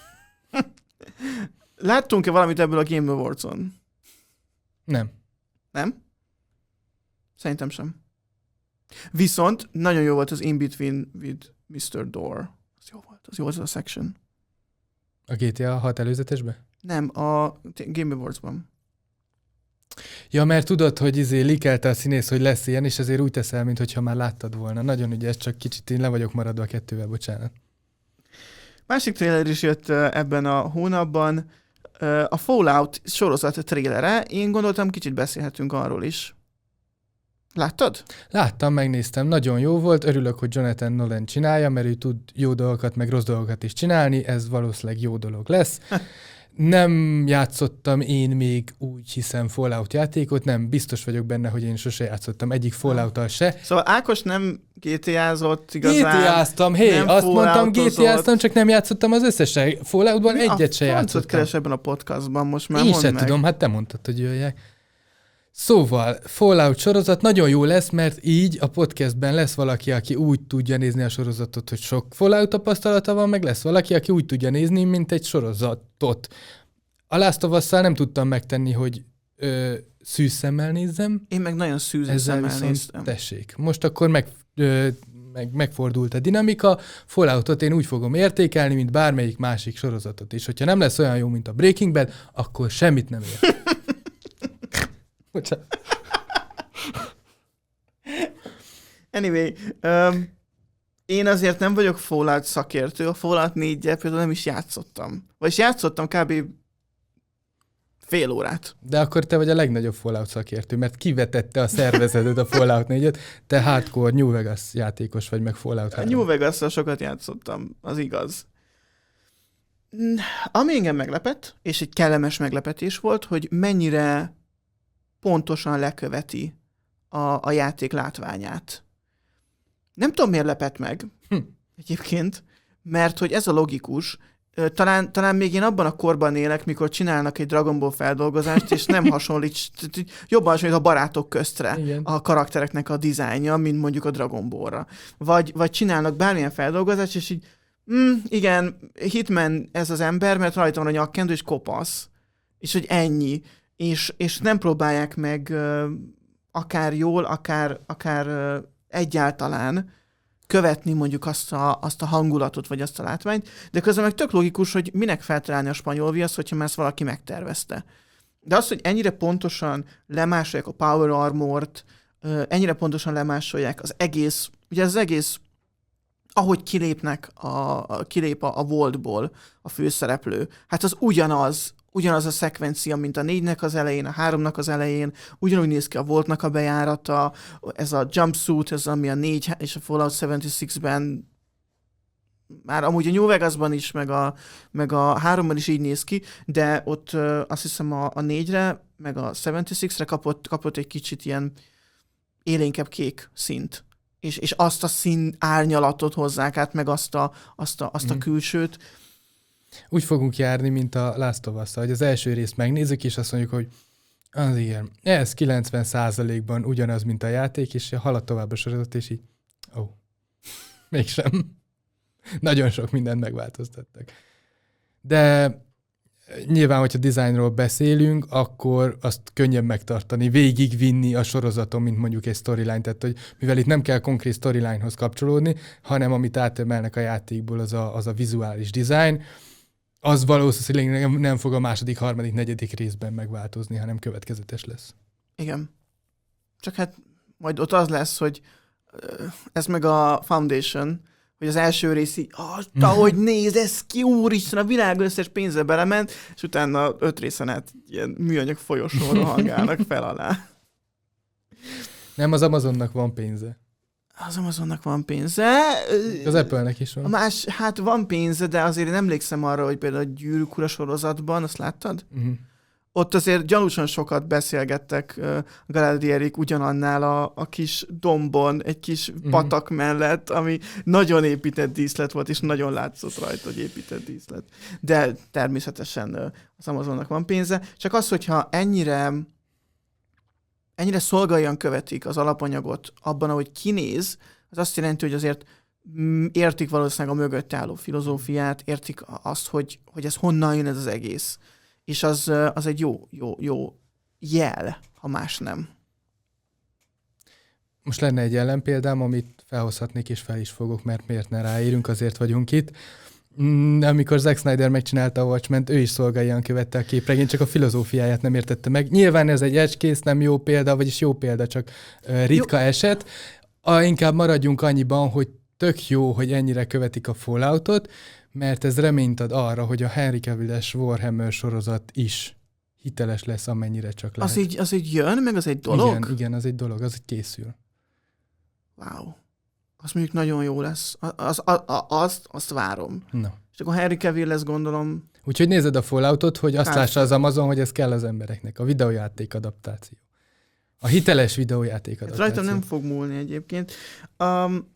Láttunk-e valamit ebből a Game Awards-on? Nem. Nem? Szerintem sem. Viszont nagyon jó volt az In Between with miszter Door. Az jó volt, az jó volt az a section. A gé té á hat előzetesbe? Nem, a Game Awards-ban. Ja, mert tudod, hogy izé likelte a színész, hogy lesz ilyen, és ezért úgy teszel, mintha már láttad volna. Nagyon ügyes, csak kicsit én le vagyok maradva a kettővel, bocsánat. Másik trailer is jött ebben a hónapban. A Fallout sorozat trailere. Én gondoltam, kicsit beszélhetünk arról is. Láttad? Láttam, megnéztem, nagyon jó volt, örülök, hogy Jonathan Nolan csinálja, mert ő tud jó dolgokat, meg rossz dolgokat is csinálni, ez valószínűleg jó dolog lesz. Nem játszottam én még úgy hiszem Fallout játékot, nem, biztos vagyok benne, hogy én sose játszottam egyik Fallout-tal se. Szóval Ákos nem gé té á-zott igazán. gé té á-ztam, hé, hey, azt mondtam, gé té á-ztam, csak nem játszottam az összesen. Falloutban Mi egyet se játszottam. Mi a keres ebben a podcastban most már? Én mondd se meg. tudom, hát te mondtad, hogy jöjjek. Szóval, Fallout sorozat nagyon jó lesz, mert így a podcastben lesz valaki, aki úgy tudja nézni a sorozatot, hogy sok Fallout tapasztalata van, meg lesz valaki, aki úgy tudja nézni, mint egy sorozatot. A Last of Us-szal nem tudtam megtenni, hogy ö, szűz szemmel nézzem. Én meg nagyon szűz szemmel néztem. Tessék. Most akkor meg, ö, meg, megfordult a dinamika. Falloutot én úgy fogom értékelni, mint bármelyik másik sorozatot. És hogyha nem lesz olyan jó, mint a Breaking Bad, akkor semmit nem ér. Bocsánat. Anyway, um, én azért nem vagyok Fallout szakértő, a Fallout négyel például nem is játszottam. Vagyis játszottam kb. Fél órát. De akkor te vagy a legnagyobb Fallout szakértő, mert kivetette a szervezeted a Fallout négyet, te hardcore New Vegas játékos vagy, meg Fallout három. New Vegas-szal sokat játszottam, az igaz. Ami engem meglepett, és egy kellemes meglepetés volt, hogy mennyire pontosan leköveti a, a játék látványát. Nem tudom, miért lepett meg hm. egyébként, mert hogy ez a logikus, talán, talán még én abban a korban élek, mikor csinálnak egy Dragon Ball feldolgozást, és nem hasonlít, jobban hasonlít a barátok köztre igen. a karaktereknek a dizájnja, mint mondjuk a Dragon Ball-ra. Vagy, vagy csinálnak bármilyen feldolgozást, és így, mm, igen, Hitman ez az ember, mert rajta van a nyakkendő, és kopasz. És hogy ennyi. És, és nem próbálják meg uh, akár jól, akár, akár uh, egyáltalán követni mondjuk azt a, azt a hangulatot, vagy azt a látványt, de közben meg tök logikus, hogy minek feltalálni a spanyol viaszt, hogyha már ezt valaki megtervezte. De az, hogy ennyire pontosan lemásolják a Power Armort, uh, ennyire pontosan lemásolják az egész, ugye az egész, ahogy kilépnek a, a, kilép a, a Vaultból a főszereplő, hát az ugyanaz, ugyanaz a szekvencia, mint a négynek az elején, a háromnak az elején, ugyanúgy néz ki a Vaultnak a bejárata, ez a jumpsuit, ez ami a négy és a Fallout hetvenhatban már amúgy a New Vegasban is, meg a, meg a háromban is így néz ki, de ott uh, azt hiszem a, a négyre, meg a hetvenhatre kapott, kapott egy kicsit ilyen élénkebb kék színt. És, és azt a szín árnyalatot hozzák át, meg azt a, azt a, azt a mm. külsőt. Úgy fogunk járni, mint a Last of Us-szal, hogy az első részt megnézzük, és azt mondjuk, hogy az igen, ez kilencven százalékban ugyanaz, mint a játék, és halad tovább a sorozat, és így, ó, oh, mégsem. Nagyon sok mindent megváltoztattak. De nyilván, hogyha dizájnról beszélünk, akkor azt könnyebb megtartani, végigvinni a sorozaton, mint mondjuk egy storyline, tehát hogy mivel itt nem kell konkrét storylinehoz kapcsolódni, hanem amit átemelnek a játékból, az a, az a vizuális design, az valószínűleg nem fog a második, harmadik, negyedik részben megváltozni, hanem következetes lesz. Igen. Csak hát majd ott az lesz, hogy ez meg a Foundation, hogy az első rész így, ahogy néz, ez ki, úristen, a világ összes pénzbe belement, és utána öt részen át ilyen műanyag folyosón rohangálnak fel alá. Nem, az Amazonnak van pénze. Az Amazonnak van pénze. Az Apple-nek is van. A más, hát van pénze, de azért nem emlékszem arra, hogy például a Gyűrűk Ura sorozatban, azt láttad? Uh-huh. Ott azért gyanúsan sokat beszélgettek uh, Galadrielik ugyanannál a, a kis dombon, egy kis uh-huh. patak mellett, ami nagyon épített díszlet volt, és nagyon látszott rajta, hogy épített díszlet. De természetesen uh, az Amazonnak van pénze. Csak az, hogyha ennyire ennyire szolgáljan követik az alapanyagot abban, ahogy kinéz, az azt jelenti, hogy azért értik valószínűleg a mögött álló filozófiát, értik azt, hogy, hogy ez honnan jön ez az egész. És az, az egy jó, jó, jó jel, ha más nem. Most lenne egy ellenpéldám, amit felhozhatnék, és fel is fogok, mert miért ne ráírunk, azért vagyunk itt. Amikor Zack Snyder megcsinálta a Watchmen-t, ő is szolgáljan követte a képregényt, csak a filozófiáját nem értette meg. Nyilván ez egy edge-case, nem jó példa, vagyis jó példa, csak uh, ritka jó. eset. A, inkább maradjunk annyiban, hogy tök jó, hogy ennyire követik a Falloutot, mert ez reményt ad arra, hogy a Henry Cavill-es Warhammer sorozat is hiteles lesz, amennyire csak lehet. Az így, az így jön, meg az egy dolog? Igen, igen, az egy dolog, az egy készül. Wow. Az mondjuk nagyon jó lesz. Az, az, az, azt, azt várom. No. És akkor Henry Cavill lesz, gondolom. Úgyhogy nézed a Falloutot, hogy azt Hát. lássa az Amazon, hogy ez kell az embereknek. A videójáték adaptáció. A hiteles videójáték Hát adaptáció. rajtam nem fog múlni egyébként. Um,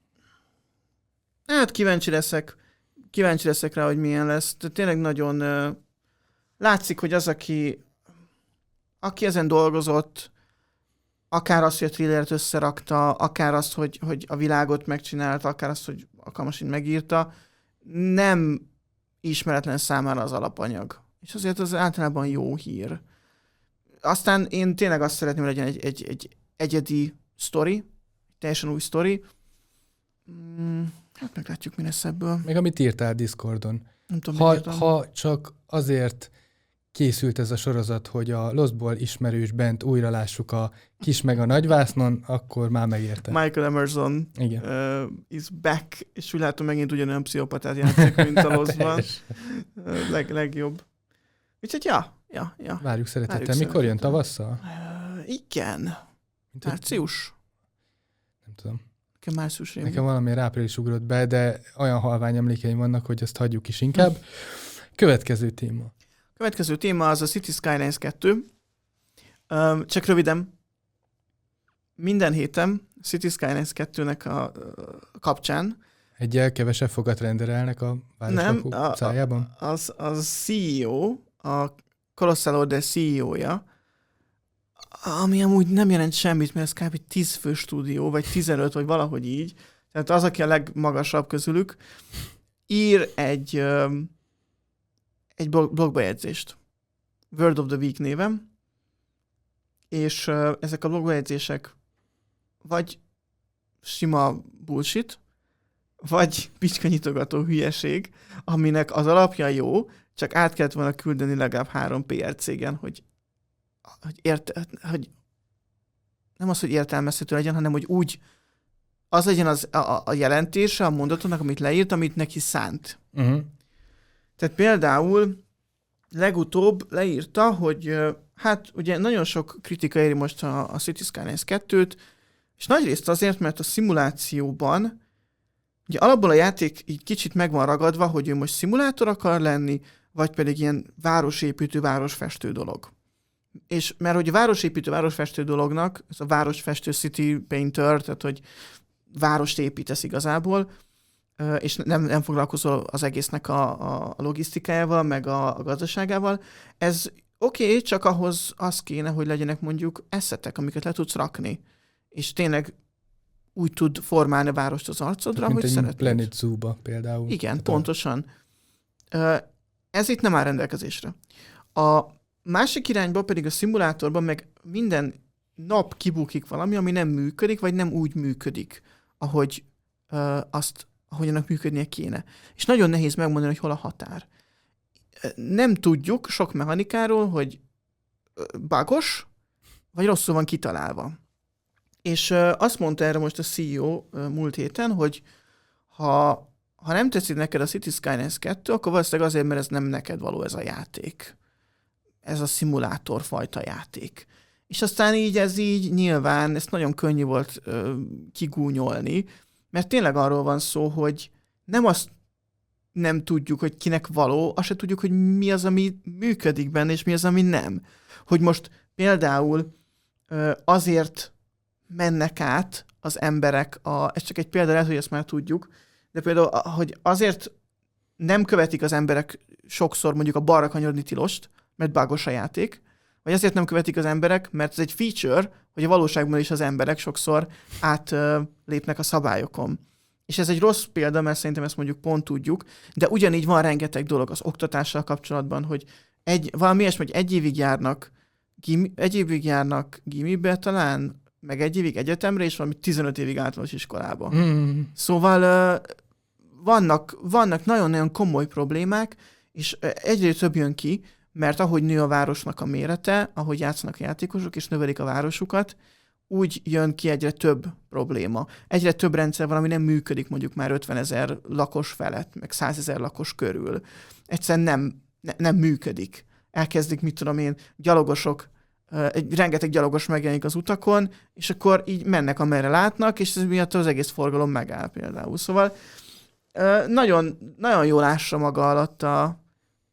hát kíváncsi leszek. Kíváncsi leszek rá, hogy milyen lesz. De tényleg nagyon uh, látszik, hogy az, aki, aki ezen dolgozott, akár azt, hogy a thrillert összerakta, akár azt, hogy, hogy a világot megcsinálta, akár azt, hogy a Kamasint megírta, nem ismeretlen számára az alapanyag. És azért az általában jó hír. Aztán én tényleg azt szeretném, hogy legyen egy, egy, egy egyedi sztori, teljesen új sztori. Mm, hát meglátjuk, mi lesz ebből. Meg amit írtál Discordon. Nem tudom, Ha, ha csak azért készült ez a sorozat, hogy a Lostból ismerős bent újra lássuk a kis meg a nagyvásznon, akkor már megérte. Michael Emerson Igen. uh, is back, és úgy látom, megint ugyanolyan pszichopatát játszik, mint a Lostban. uh, leg, legjobb. Úgyhogy ja, ja, ja. Várjuk szeretettel. Várjuk Mikor jön szeretettel. tavasszal? Uh, igen. Mint, hogy- Március? Nem tudom. Nekem március rémlik. Nekem valamiért április ugrott be, de olyan halvány emlékeim vannak, hogy azt hagyjuk is inkább. Következő téma. Következő téma az a City Skylines kettő. Um, csak röviden. Minden héten City Skylines kettőnek a, a kapcsán Egyel kevesebb fogat renderelnek a Városlakó a, utcájában? a, az, az C E O, a Colossal Order C E O-ja, ami amúgy nem jelent semmit, mert ez kb. tíz fő stúdió, vagy tizenöt, vagy valahogy így. Tehát az, aki a legmagasabb közülük, ír egy, um, egy blog, blogbejegyzést. Word of the Week néven, és uh, ezek a blogbejegyzések vagy sima bullshit, vagy picskanyitogató hülyeség, aminek az alapja jó, csak át kellett volna küldeni legalább három pé er cégen, hogy, hogy, érte, hogy nem az, hogy értelmezhető legyen, hanem hogy úgy az legyen az, a, a jelentése a mondatoknak, amit leírt, amit neki szánt. Uh-huh. Tehát például legutóbb leírta, hogy hát ugye nagyon sok kritika éri most a, a City Skylines kettőt, és nagyrészt azért, mert a szimulációban ugye alapból a játék így kicsit meg van ragadva, hogy ő most szimulátor akar lenni, vagy pedig ilyen városépítő, városfestő dolog. És mert hogy a városépítő, városfestő dolognak, ez a városfestő City Painter, tehát hogy várost építesz igazából, és nem, nem foglalkozol az egésznek a, a logisztikájával, meg a, a gazdaságával. Ez oké, okay, csak ahhoz az kéne, hogy legyenek mondjuk eszetek, amiket le tudsz rakni. És tényleg úgy tud formálni a várost az arcodra, Mint hogy egy szeretnéd. Planet Zoo-ba például. Igen, Tehát pontosan. Ez itt nem áll rendelkezésre. A másik irányban pedig a szimulátorban meg minden nap kibukik valami, ami nem működik, vagy nem úgy működik, ahogy uh, azt, ahogy annak működnie kéne. És nagyon nehéz megmondani, hogy hol a határ. Nem tudjuk sok mechanikáról, hogy bugos, vagy rosszul van kitalálva. És uh, azt mondta erre most a C E O uh, múlt héten, hogy ha, ha nem tetszik neked a City Skylines kettő, akkor valószínűleg azért, mert ez nem neked való ez a játék. Ez a szimulátor fajta játék. És aztán így ez így nyilván, ezt nagyon könnyű volt uh, kigúnyolni, mert tényleg arról van szó, hogy nem azt nem tudjuk, hogy kinek való, azt se tudjuk, hogy mi az, ami működik benne, és mi az, ami nem. Hogy most például uh, azért mennek át az emberek, a, ez csak egy példa, lehet, hogy ezt már tudjuk, de például, hogy azért nem követik az emberek sokszor mondjuk a balra kanyarodni tilost, mert bugos a játék, vagy azért nem követik az emberek, mert ez egy feature, hogy a valóságban is az emberek sokszor átlépnek a szabályokon. És ez egy rossz példa, mert szerintem ezt mondjuk pont tudjuk, de ugyanígy van rengeteg dolog az oktatással kapcsolatban, hogy egy, valami ilyesmi, hogy egy évig járnak, gimi, egy évig járnak gimibe talán, meg egy évig egyetemre, és valami tizenöt évig általános iskolába. Mm. Szóval uh, vannak, vannak nagyon-nagyon komoly problémák, és uh, egyre több jön ki, mert ahogy nő a városnak a mérete, ahogy játszanak a játékosok, és növelik a városukat, úgy jön ki egyre több probléma. Egyre több rendszer van, ami nem működik mondjuk már ötvenezer lakos felett, meg százezer lakos körül. Egyszerűen nem, ne, nem működik. Elkezdik, mit tudom én, gyalogosok, egy rengeteg gyalogos megjelenik az utakon, és akkor így mennek, amerre látnak, és ez miatt az egész forgalom megáll például. Szóval nagyon, nagyon jól ássa maga alatt a,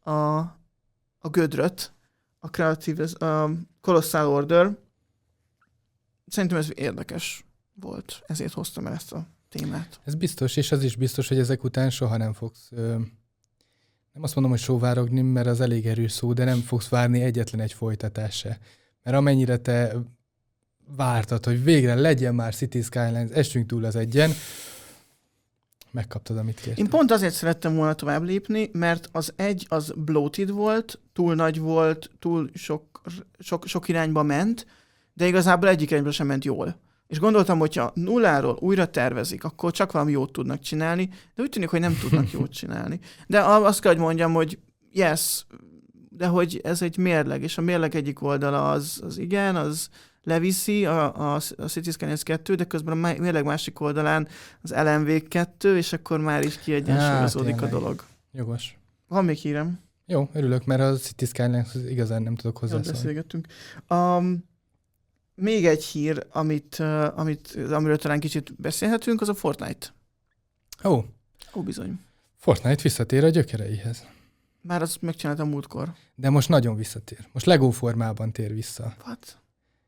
a, a gödröt, a Creative, a Colossal Order. Szerintem ez érdekes volt, ezért hoztam el ezt a témát. Ez biztos, és az is biztos, hogy ezek után soha nem fogsz, ö, nem azt mondom, hogy sóvárogni, mert az elég erős szó, de nem fogsz várni egyetlen egy folytatás se. Mert amennyire te vártad, hogy végre legyen már City Skylines, essünk túl az egyen, megkaptad, amit kérted. Én pont azért szerettem volna tovább lépni, mert az egy az bloated volt, túl nagy volt, túl sok, sok, sok irányba ment, de igazából egyik irányba sem ment jól. És gondoltam, hogyha nulláról újra tervezik, akkor csak valami jót tudnak csinálni, de úgy tűnik, hogy nem tudnak jót csinálni. De azt kell, hogy mondjam, hogy yes, de hogy ez egy mérleg, és a mérleg egyik oldala az, az igen, az leviszi a, a, a City Skylines kettő, de közben a mérleg másik oldalán az el em vé kettő, és akkor már is kiegyensúlyozódik a dolog. Jogos. Van még hírem? Jó, örülök, mert a City Skylines igazán nem tudok hozzászólni. beszélgettünk. Um, még egy hír, amit, uh, amit, amiről talán kicsit beszélhetünk, az a Fortnite. Ó. Ó, bizony. Fortnite visszatér a gyökereihez. Már azt megcsináltam múltkor. De most nagyon visszatér. Most Lego formában tér vissza. What?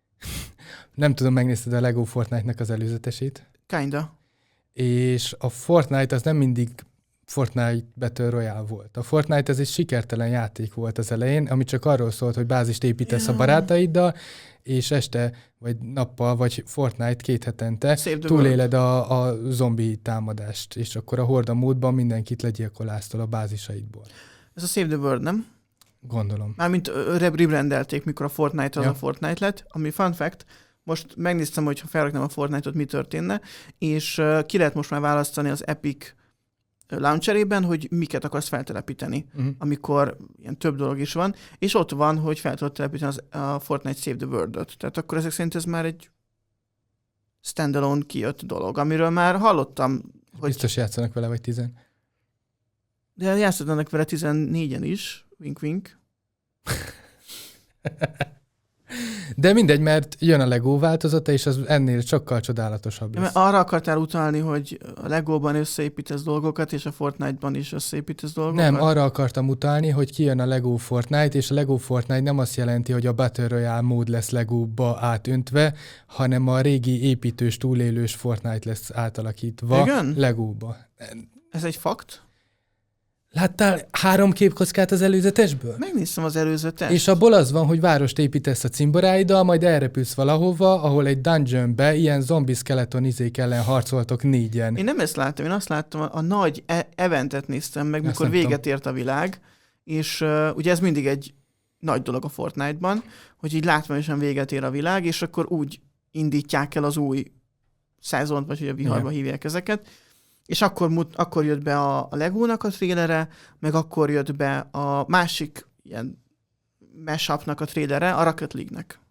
Nem tudom, megnézted a Lego Fortnite-nak az előzetesét? Kinda. És a Fortnite az nem mindig Fortnite Battle Royale volt. A Fortnite ez egy sikertelen játék volt az elején, ami csak arról szólt, hogy bázist építesz yeah. a barátaiddal, és este, vagy nappal, vagy Fortnite két hetente túléled a, a zombi támadást, és akkor a Horda módban mindenkit legyilkoláztól a bázisaidból. Ez a Save the World, nem? Gondolom. Mármint rebrandelték, mikor a Fortnite az ja. a Fortnite lett, ami fun fact, most megnéztem, hogy ha felraknám a Fortnite-ot, mi történne, és uh, ki lehet most már választani az Epic launcherében, hogy miket akarsz feltelepíteni, uh-huh. amikor ilyen több dolog is van, és ott van, hogy fel tudod telepíteni az, a Fortnite Save the World-ot. Tehát akkor ezek szerint ez már egy standalone kijött dolog, amiről már hallottam. Hogy... Biztos játszanak vele, vagy tizen. De játszanak vele tizennégyen is, wink-wink. De mindegy, mert jön a Lego változata, és az ennél sokkal csodálatosabb lesz. Ja, arra akartál utalni, hogy a Legóban összeépítesz dolgokat, és a Fortnite-ban is összeépítesz dolgokat? Nem, arra akartam utalni, hogy kijön a Lego Fortnite, és a Lego Fortnite nem azt jelenti, hogy a Battle Royale mód lesz Legóba átöntve, hanem a régi építős, túlélős Fortnite lesz átalakítva Igen? Legóba. Ez egy fakt? Láttál három képkockát az előzetesből? Megnéztem az előzetes. És abból az van, hogy várost építesz a cimboráiddal, majd elrepülsz valahova, ahol egy dungeonbe ilyen zombi skeleton izék ellen harcoltok négyen. Én nem ezt láttam, én azt láttam, a, a nagy e- eventet néztem meg, mikor ezt véget ért a világ, és uh, ugye ez mindig egy nagy dolog a Fortnite-ban, hogy így látványosan véget ér a világ, és akkor úgy indítják el az új szezont, vagy hogy a viharba yeah. hívják ezeket, és akkor, mut, akkor jött be a, a Legónak a trélere, meg akkor jött be a másik ilyen mashupnak a trélere, a Rocket League-nek.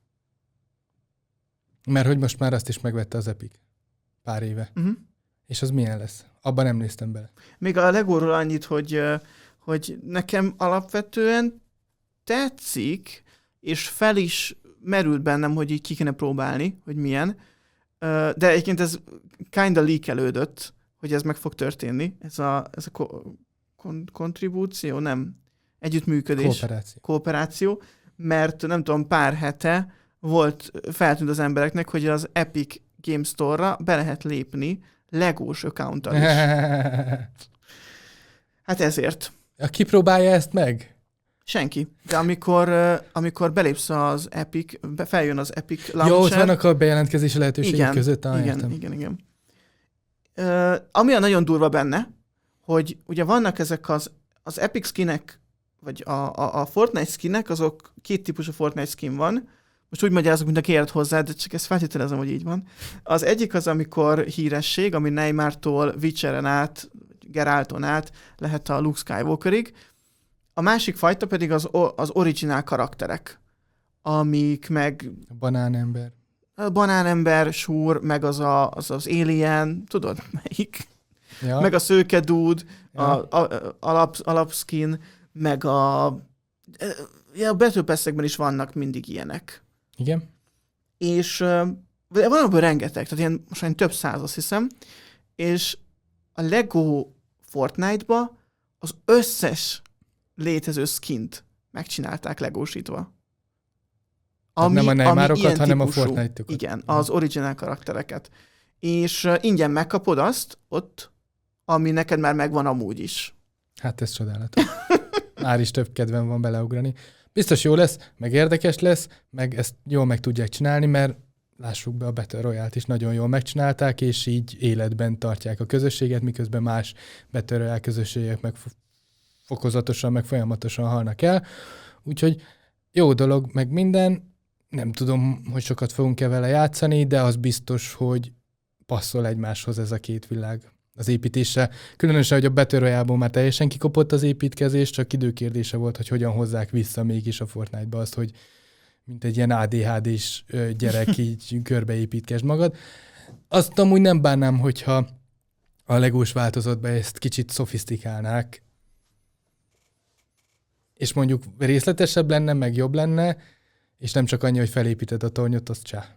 Mert hogy most már azt is megvette az Epic. Pár éve. Uh-huh. És az milyen lesz? Abban nem néztem bele. Még a Legóról annyit, hogy, hogy nekem alapvetően tetszik, és fel is merült bennem, hogy így ki kéne próbálni, hogy milyen. De egyébként ez kinda leakelődött, hogy ez meg fog történni. Ez a, ez a ko- kon- kontribúció, nem, együttműködés. Kooperáció. Kooperáció, mert nem tudom, pár hete volt, feltűnt az embereknek, hogy az Epic Game Store-ra be lehet lépni Legós accounttal is. Hát ezért. Ki próbálja ezt meg? Senki. De amikor, amikor belépsz az Epic, feljön az Epic Launcher. Jó, ott vannak a bejelentkezési lehetőségek igen, között. Ah, igen, értem. igen, igen. Uh, ami a nagyon durva benne, hogy ugye vannak ezek az, az Epic skinek, vagy a, a, a Fortnite skinek, azok két típusú Fortnite skin van. Most úgy magyarázok, mint a kéred hozzá, de csak ezt feltételezem, hogy így van. Az egyik az, amikor híresség, ami Neymartól Witcheren át, Geralton át lehet a Luke Skywalkerig. A másik fajta pedig az, az originál karakterek, amik meg... A banánember. A banánember, Shur, meg az, a, az az Alien, tudod melyik? Ja. Meg a szőke dude, ja. a, a, alap, alapskin, meg a... Ja, a Battle Pass-ekben is vannak mindig ilyenek. Igen. És uh, van abban rengeteg, tehát ilyen most több száz, azt hiszem, és a Lego Fortnite-ba az összes létező skint megcsinálták legósítva. Ami, nem a Neymarokat, hanem típusú, a Fortnite-okat. Igen, az original karaktereket. És uh, ingyen megkapod azt ott, ami neked már megvan amúgy is. Hát ez csodálatos. Már is több kedvem van beleugrani. Biztos jó lesz, meg érdekes lesz, meg ezt jól meg tudják csinálni, mert lássuk be, a Battle Royale-t is nagyon jól megcsinálták, és így életben tartják a közösséget, miközben más Battle Royale közösségek meg fokozatosan, meg folyamatosan halnak el. Úgyhogy jó dolog, meg minden. Nem tudom, hogy sokat fogunk-e vele játszani, de az biztos, hogy passzol egymáshoz ez a két világ az építésre. Különösen, hogy a Battle Royale-ból már teljesen kikopott az építkezés, csak időkérdése volt, hogy hogyan hozzák vissza mégis a Fortnite-ba azt, hogy mint egy ilyen á dé há dés gyerek így körbeépítkesd magad. Azt amúgy nem bánnám, hogyha a legós változatban ezt kicsit szofisztikálnák, és mondjuk részletesebb lenne, meg jobb lenne, és nem csak annyi, hogy felépíted a tornyot, az csá.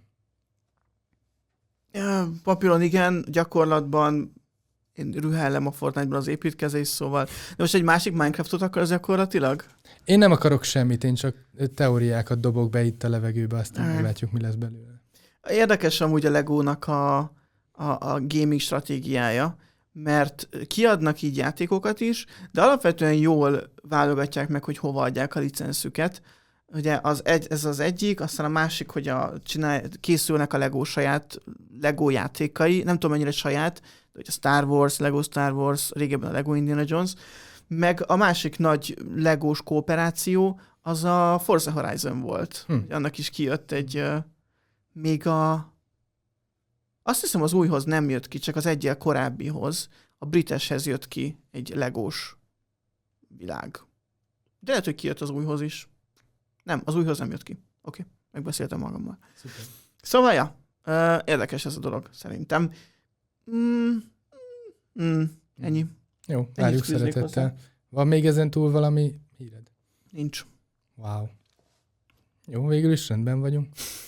Ja, papíron igen, gyakorlatban én rühellem a Fortnite-ban az építkezés, szóval. De most egy másik Minecraftot akarsz gyakorlatilag? Én nem akarok semmit, én csak teóriákat dobok be itt a levegőbe, aztán Hmm. meglátjuk, mi lesz belőle. Érdekes amúgy a Legónak a, a, a gaming stratégiája, mert kiadnak így játékokat is, de alapvetően jól válogatják meg, hogy hova adják a licenszüket. Ugye az egy, ez az egyik, aztán a másik, hogy a, csinál, készülnek a Lego saját Lego játékai, nem tudom mennyire saját, de hogy a Star Wars, Lego Star Wars, régebben a Lego Indiana Jones, meg a másik nagy legós kooperáció az a Forza Horizon volt. Hm. Annak is kijött egy, uh, még a, azt hiszem az újhoz nem jött ki, csak az egyel korábbihoz, a Briteshez jött ki egy legós világ. De lehet, hogy kijött az újhoz is. Nem, az újhoz nem jött ki. Oké, okay, megbeszéltem magammal. Szuper. Szóval, ja, uh, érdekes ez a dolog, szerintem. Mm, mm, ennyi. Jó, várjuk fűznék szeretettel. hozzá. Van még ezen túl valami híred? Nincs. Wow. Jó, végül is rendben vagyunk.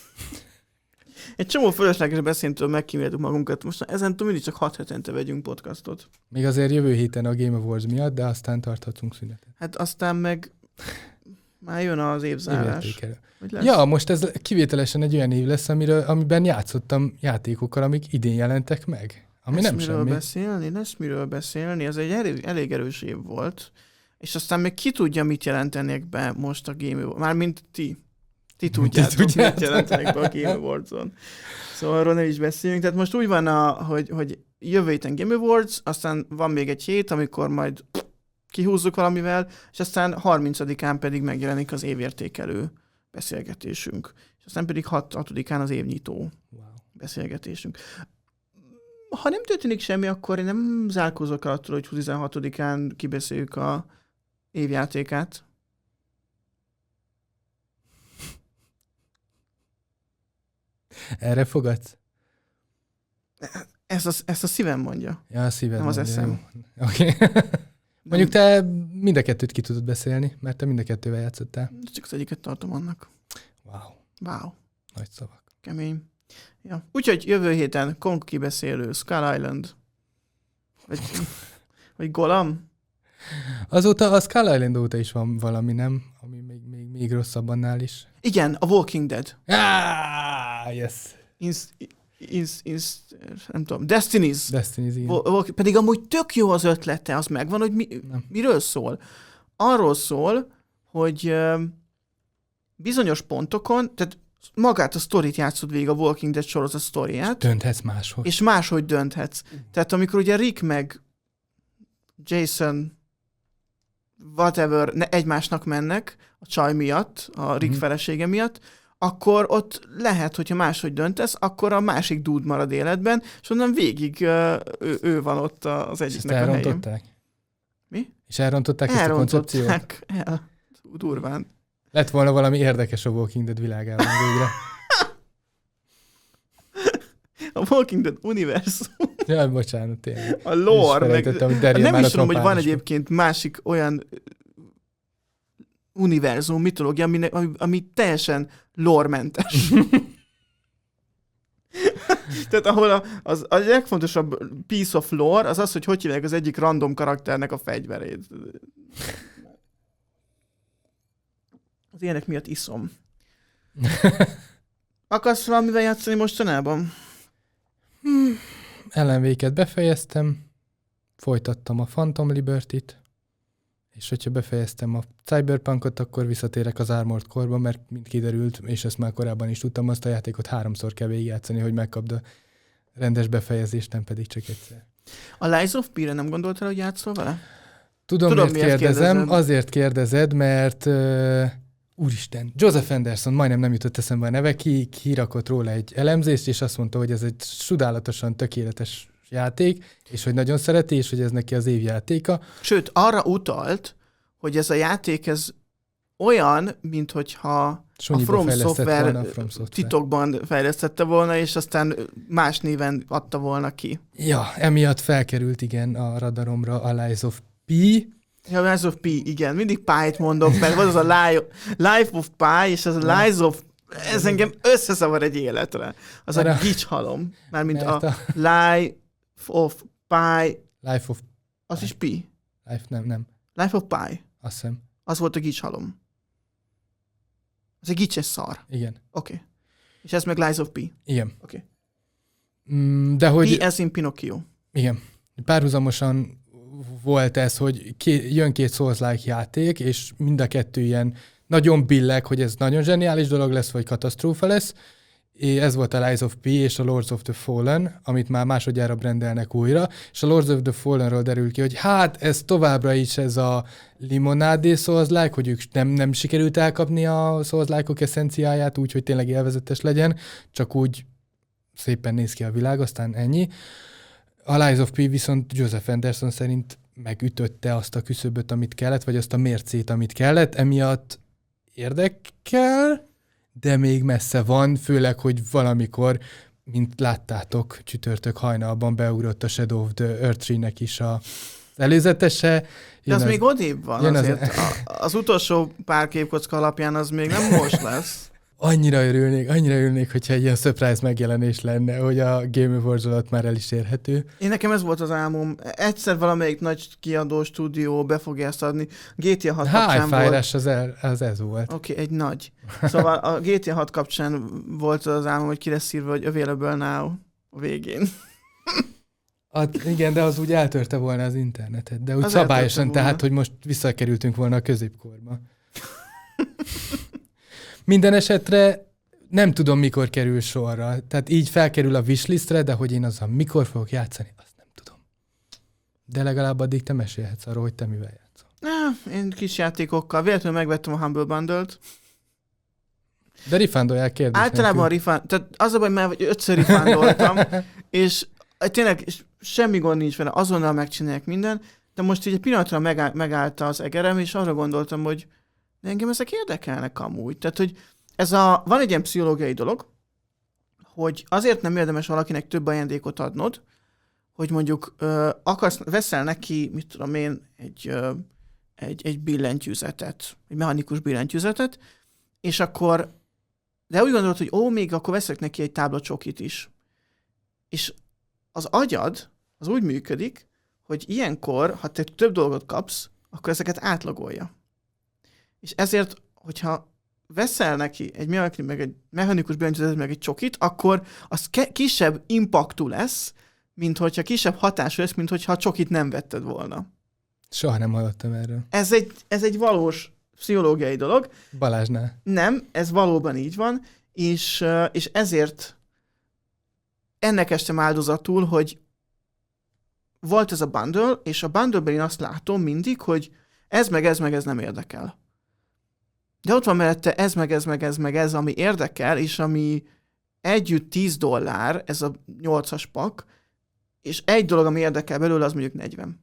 Egy csomó fölösleges beszéntől megkíméltük magunkat. Most ezen túl mindig csak hat hetente vegyünk podcastot. Még azért jövő héten a Game Awards miatt, de aztán tarthatunk szünetet. Hát aztán meg már jön az évzárás. Évértékelő. Hogy lesz? Ja, most ez kivételesen egy olyan év lesz, amiről, amiben játszottam játékokkal, amik idén jelentek meg. Ami lesz nem miről semmi. beszélni, lesz miről beszélni. Ez egy elég, elég erős év volt. És aztán még ki tudja, mit jelentenek be most a Game Awards. Mármint ti. Ti tudjátok, mit tudjátok. jelentenek be a Game Awards-on. Szóval arról nem is beszélünk. Tehát most úgy van, a, hogy, hogy jövő héten Game Awards, aztán van még egy hét, amikor majd kihúzzuk valamivel, és aztán harmincadikán pedig megjelenik az évértékelő beszélgetésünk. És aztán pedig hatodikán az évnyitó Wow. beszélgetésünk. Ha nem történik semmi, akkor én nem zárkózok el attól, hogy tizenhatodikán kibeszéljük a évjátékát. Erre fogadsz? Ezt a, ezt a szívem mondja. Ja, a szíved Nem az mondja, eszem. jó. Oké. Mondjuk te mind a kettőt ki tudod beszélni, mert te mind a kettővel játszottál. Csak az egyiket tartom annak. Wow, Wow, nagy szavak. kemény. Ja. Úgyhogy jövő héten Kong kibeszélő, Skull Island. Vagy, vagy Golam. Azóta a Skull Island óta is van valami, nem? Ami még, még, még rosszabb annál is. Igen, a Walking Dead. Ah, yes. Inst, inst, inst, nem tudom, Destinies. Destiny's, igen. Vo- vo- pedig amúgy tök jó az ötlete, az megvan, hogy mi, Nem. miről szól. Arról szól, hogy ö, bizonyos pontokon, tehát magát a sztorit játszod végig, a Walking Dead sorozat sztoriát, Dönthetsz máshogy. és máshogy dönthetsz. Tehát amikor ugye Rick meg Jason whatever ne, egymásnak mennek a csaj miatt, a Rick Mhm. felesége miatt, akkor ott lehet, hogyha máshogy döntesz, akkor a másik dude marad életben, és onnan végig ö, ő, ő van ott az És ezt egyiknek a helyén. elrontották? Mi? És elrontották ezt a koncepciót? Elrontották. El. Durván. Lett volna valami érdekes a Walking Dead világában végre. A Walking Dead univerzum, Jaj, bocsánat, tényleg. a lore, meg, Felejtettem, hogy Daryl nem már is a tudom, hogy van trompános. egyébként másik olyan univerzum, mitológia, ami, ami, ami teljesen lore-mentes. Tehát ahol a, az, a legfontosabb piece of lore az az, hogy hogy hívják az egyik random karakternek a fegyverét. Az ilyenek miatt iszom. Akarsz valamivel játszani mostanában? Hmm. Ellenvéket befejeztem, folytattam a Phantom Liberty-t, és hogyha befejeztem a Cyberpunkot, akkor visszatérek az Armored Core-ba, mert mind kiderült, és ezt már korábban is tudtam, azt a játékot háromszor kell végigjátszani, hogy megkapd a rendes befejezést, nem pedig csak egyszer. A Lies of P-re nem gondoltál, hogy játszol vele? Tudom, Tudom miért, miért kérdezem. kérdezem. Azért kérdezed, mert uh, úristen, Joseph Anderson, majdnem nem jutott eszembe a neve, ki kirakott róla egy elemzést, és azt mondta, hogy ez egy csodálatosan tökéletes játék, és hogy nagyon szereti, és hogy ez neki az év játéka. Sőt, arra utalt, hogy ez a játék ez olyan, minthogyha a From Software, a From Software titokban fejlesztette volna, és aztán más néven adta volna ki. Ja, emiatt felkerült, igen, a radaromra a Lies of P. Ja, Lies of P, igen. Mindig Pi-t mondok, mert van az a Life of Pi, és az a Lies of... Ez engem összeszavar egy életre. Az a gicshalom. Mármint a, a Life of Pi... Life of... Az Pi. is P. Life, nem, nem. Life of Pi. Azt hiszem. Az volt a gicshalom. Az egy gicses szar. Igen. Oké. Okay. És ez meg Lies of P. Igen. Oké. Okay. Mm, de hogy... P as in Pinocchio. Igen. Párhuzamosan volt ez, hogy ké, jön két Souls-like játék, és mind a kettő ilyen nagyon billeg, hogy ez nagyon zseniális dolog lesz, vagy katasztrófa lesz. És ez volt a Lies of P és a Lords of the Fallen, amit már másodjára brendelnek újra, és a Lords of the Fallenről derül ki, hogy hát ez továbbra is ez a limonádé Souls-like, hogy ők nem, nem sikerült elkapni a Souls-like-ok eszenciáját úgy, hogy tényleg élvezetes legyen, csak úgy szépen néz ki a világ, aztán ennyi. A Lies of P viszont Joseph Anderson szerint megütötte azt a küszöböt, amit kellett, vagy azt a mércét, amit kellett, emiatt érdekel, de még messze van, főleg, hogy valamikor, mint láttátok, csütörtök hajnalban beugrott a Shadow of the Earth-nek is a előzetese. De az, az még odébb van azért. Az... A, az utolsó pár képkocka alapján az még nem most lesz. Annyira örülnék, annyira örülnék, hogyha egy ilyen surprise megjelenés lenne, hogy a Game Awards alatt már el is érhető. Én nekem ez volt az álmom. Egyszer valamelyik nagy kiadó stúdió be fogja ezt adni. gé té á hat kapcsán volt. Az, el, az ez volt. Oké, okay, egy nagy. Szóval a gé té á hat kapcsán volt az álmom, hogy ki lesz írva, hogy available now a végén. Hát igen, de az úgy eltörte volna az internetet. De úgy az szabályosan, tehát, hogy most visszakerültünk volna a középkorba. Minden esetre nem tudom, mikor kerül sorra. Tehát így felkerül a wishlistre, de hogy én azzal mikor fogok játszani, azt nem tudom. De legalább addig te mesélhetsz arról, hogy te mivel játszol. Ah, én kis játékokkal. Véletlenül megvettem a Humble Bundle-t. De rifándolják kérdés. Általában a rifánd... Tehát az a baj, mert ötször rifándoltam, és tényleg semmi gond nincs vele, azonnal megcsinálják minden, de most így egy pillanatra megáll, megállta az egerem, és arra gondoltam, hogy de engem ezek érdekelnek amúgy. Tehát, hogy ez a, van egy ilyen pszichológiai dolog, hogy azért nem érdemes valakinek több ajándékot adnod, hogy mondjuk ö, akarsz, veszel neki, mit tudom én, egy, ö, egy, egy billentyűzetet, egy mechanikus billentyűzetet, és akkor, de úgy gondolod, hogy ó, még akkor veszek neki egy tábla csokit is. És az agyad, az úgy működik, hogy ilyenkor, ha te több dolgot kapsz, akkor ezeket átlagolja. És ezért, hogyha veszel neki egy, meg egy mechanikus billentyűzetet, meg egy csokit, akkor az ke- kisebb impaktú lesz, mint hogyha kisebb hatású lesz, mint hogyha a csokit nem vetted volna. Soha nem hallottam erről. Ez egy, ez egy valós pszichológiai dolog. Balázsnál. Nem, ez valóban így van, és, és ezért ennek estem áldozatul, hogy volt ez a bundle, és a bundle-ben én azt látom mindig, hogy ez meg ez meg ez nem érdekel. De ott van mellette ez meg ez meg ez meg ez, ami érdekel, és ami együtt tíz dollár, ez a nyolcas pak, és egy dolog, ami érdekel belőle, az mondjuk negyven.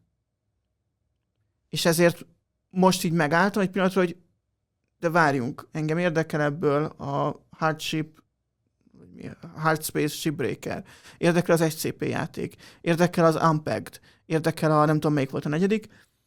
És ezért most így megálltam egy pillanatra, hogy de várjunk, engem érdekel ebből a Hardship, Hard Space Shipbreaker, érdekel az es cé pé játék, érdekel az Unpacked, érdekel a nem tudom melyik volt a negyedik,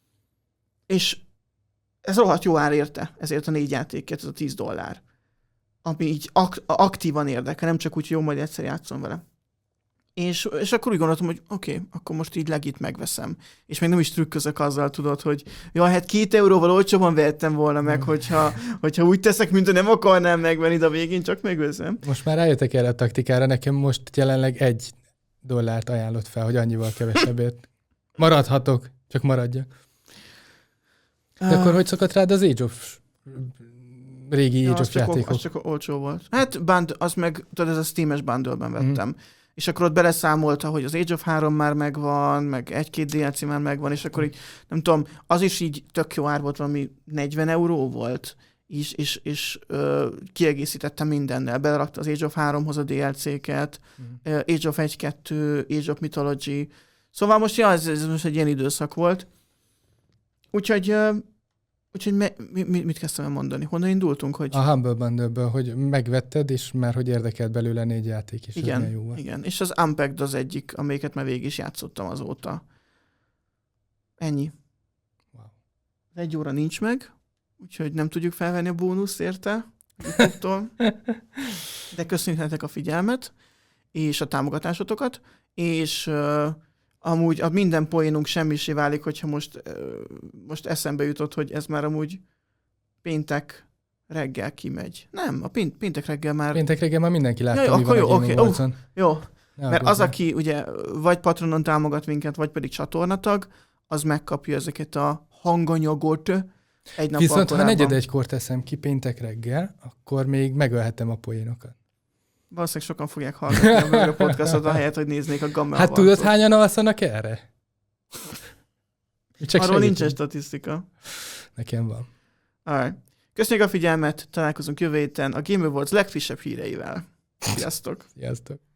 és ez rohadt jó ár érte, ezért a négy játékért, ez a tíz dollár. Ami így ak- aktívan érdekel, nem csak úgy, hogy jó, majd egyszer játszom vele. És, és akkor úgy gondoltam, hogy oké, okay, akkor most így legit megveszem. És még nem is trükközök azzal, tudod, hogy ja, hát két euróval olcsóban vehettem volna meg, hogyha, hogyha úgy teszek, mint hogy nem akarnám megvenni, de a végén csak megveszem. Most már rájöttek erre a taktikára, nekem most jelenleg egy dollárt ajánlott fel, hogy annyival kevesebbért maradhatok, csak maradjak. De uh, akkor hogy szokott rád az Age of régi ja, Age of az csak, játékok? az csak olcsó volt. Hát band, az meg, tudod, ez a Steam-es bundle-ben vettem. Mm. És akkor ott beleszámolta, hogy az Age of három már megvan, meg egy-két dé el cé már megvan, és akkor így, nem tudom, az is így tök jó ár volt, valami negyven euró volt, és, és, és ö, kiegészítettem mindennel. Belerakta az Age of háromhoz a dé el cé-ket, mm. Age of egy kettő, Age of Mythology. Szóval most, ja, ez, ez most egy ilyen időszak volt. Úgyhogy... Ö, Úgyhogy me, mi, mit kezdtem el mondani? Honnan indultunk? Hogy... A Humble Bundle-ből, hogy megvetted, és már hogy érdekelt belőle négy játék is. Igen, jó volt. igen. És az Unpacked az egyik, amelyiket már végig is játszottam azóta. Ennyi. Wow. Egy óra nincs meg, úgyhogy nem tudjuk felvenni a bónuszt érte. De köszönjük nektek a figyelmet, és a támogatásotokat, és... Uh, amúgy a minden poénunk semmisé válik, hogyha most, most eszembe jutott, hogy ez már amúgy péntek reggel kimegy. Nem, a pént, péntek reggel már... Péntek reggel már mindenki látta, ja, mi akkor van jó, oké, okay, uh, jó. Ne mert az, aki ugye vagy Patronon támogat minket, vagy pedig csatornatag, az megkapja ezeket a hanganyagot egy nap. Viszont ha negyed egykor teszem ki péntek reggel, akkor még megölhetem a poénokat. Valószínűleg sokan fogják hallgatni a podcastot, ahelyett, hogy néznék a Gammel. Hát tudod, hányan alszanak erre? Csak arról nincsen statisztika. Nekem van. Alright. Köszönjük a figyelmet, találkozunk jövő héten a Game Awards legfrissebb híreivel. Sziasztok! Sziasztok!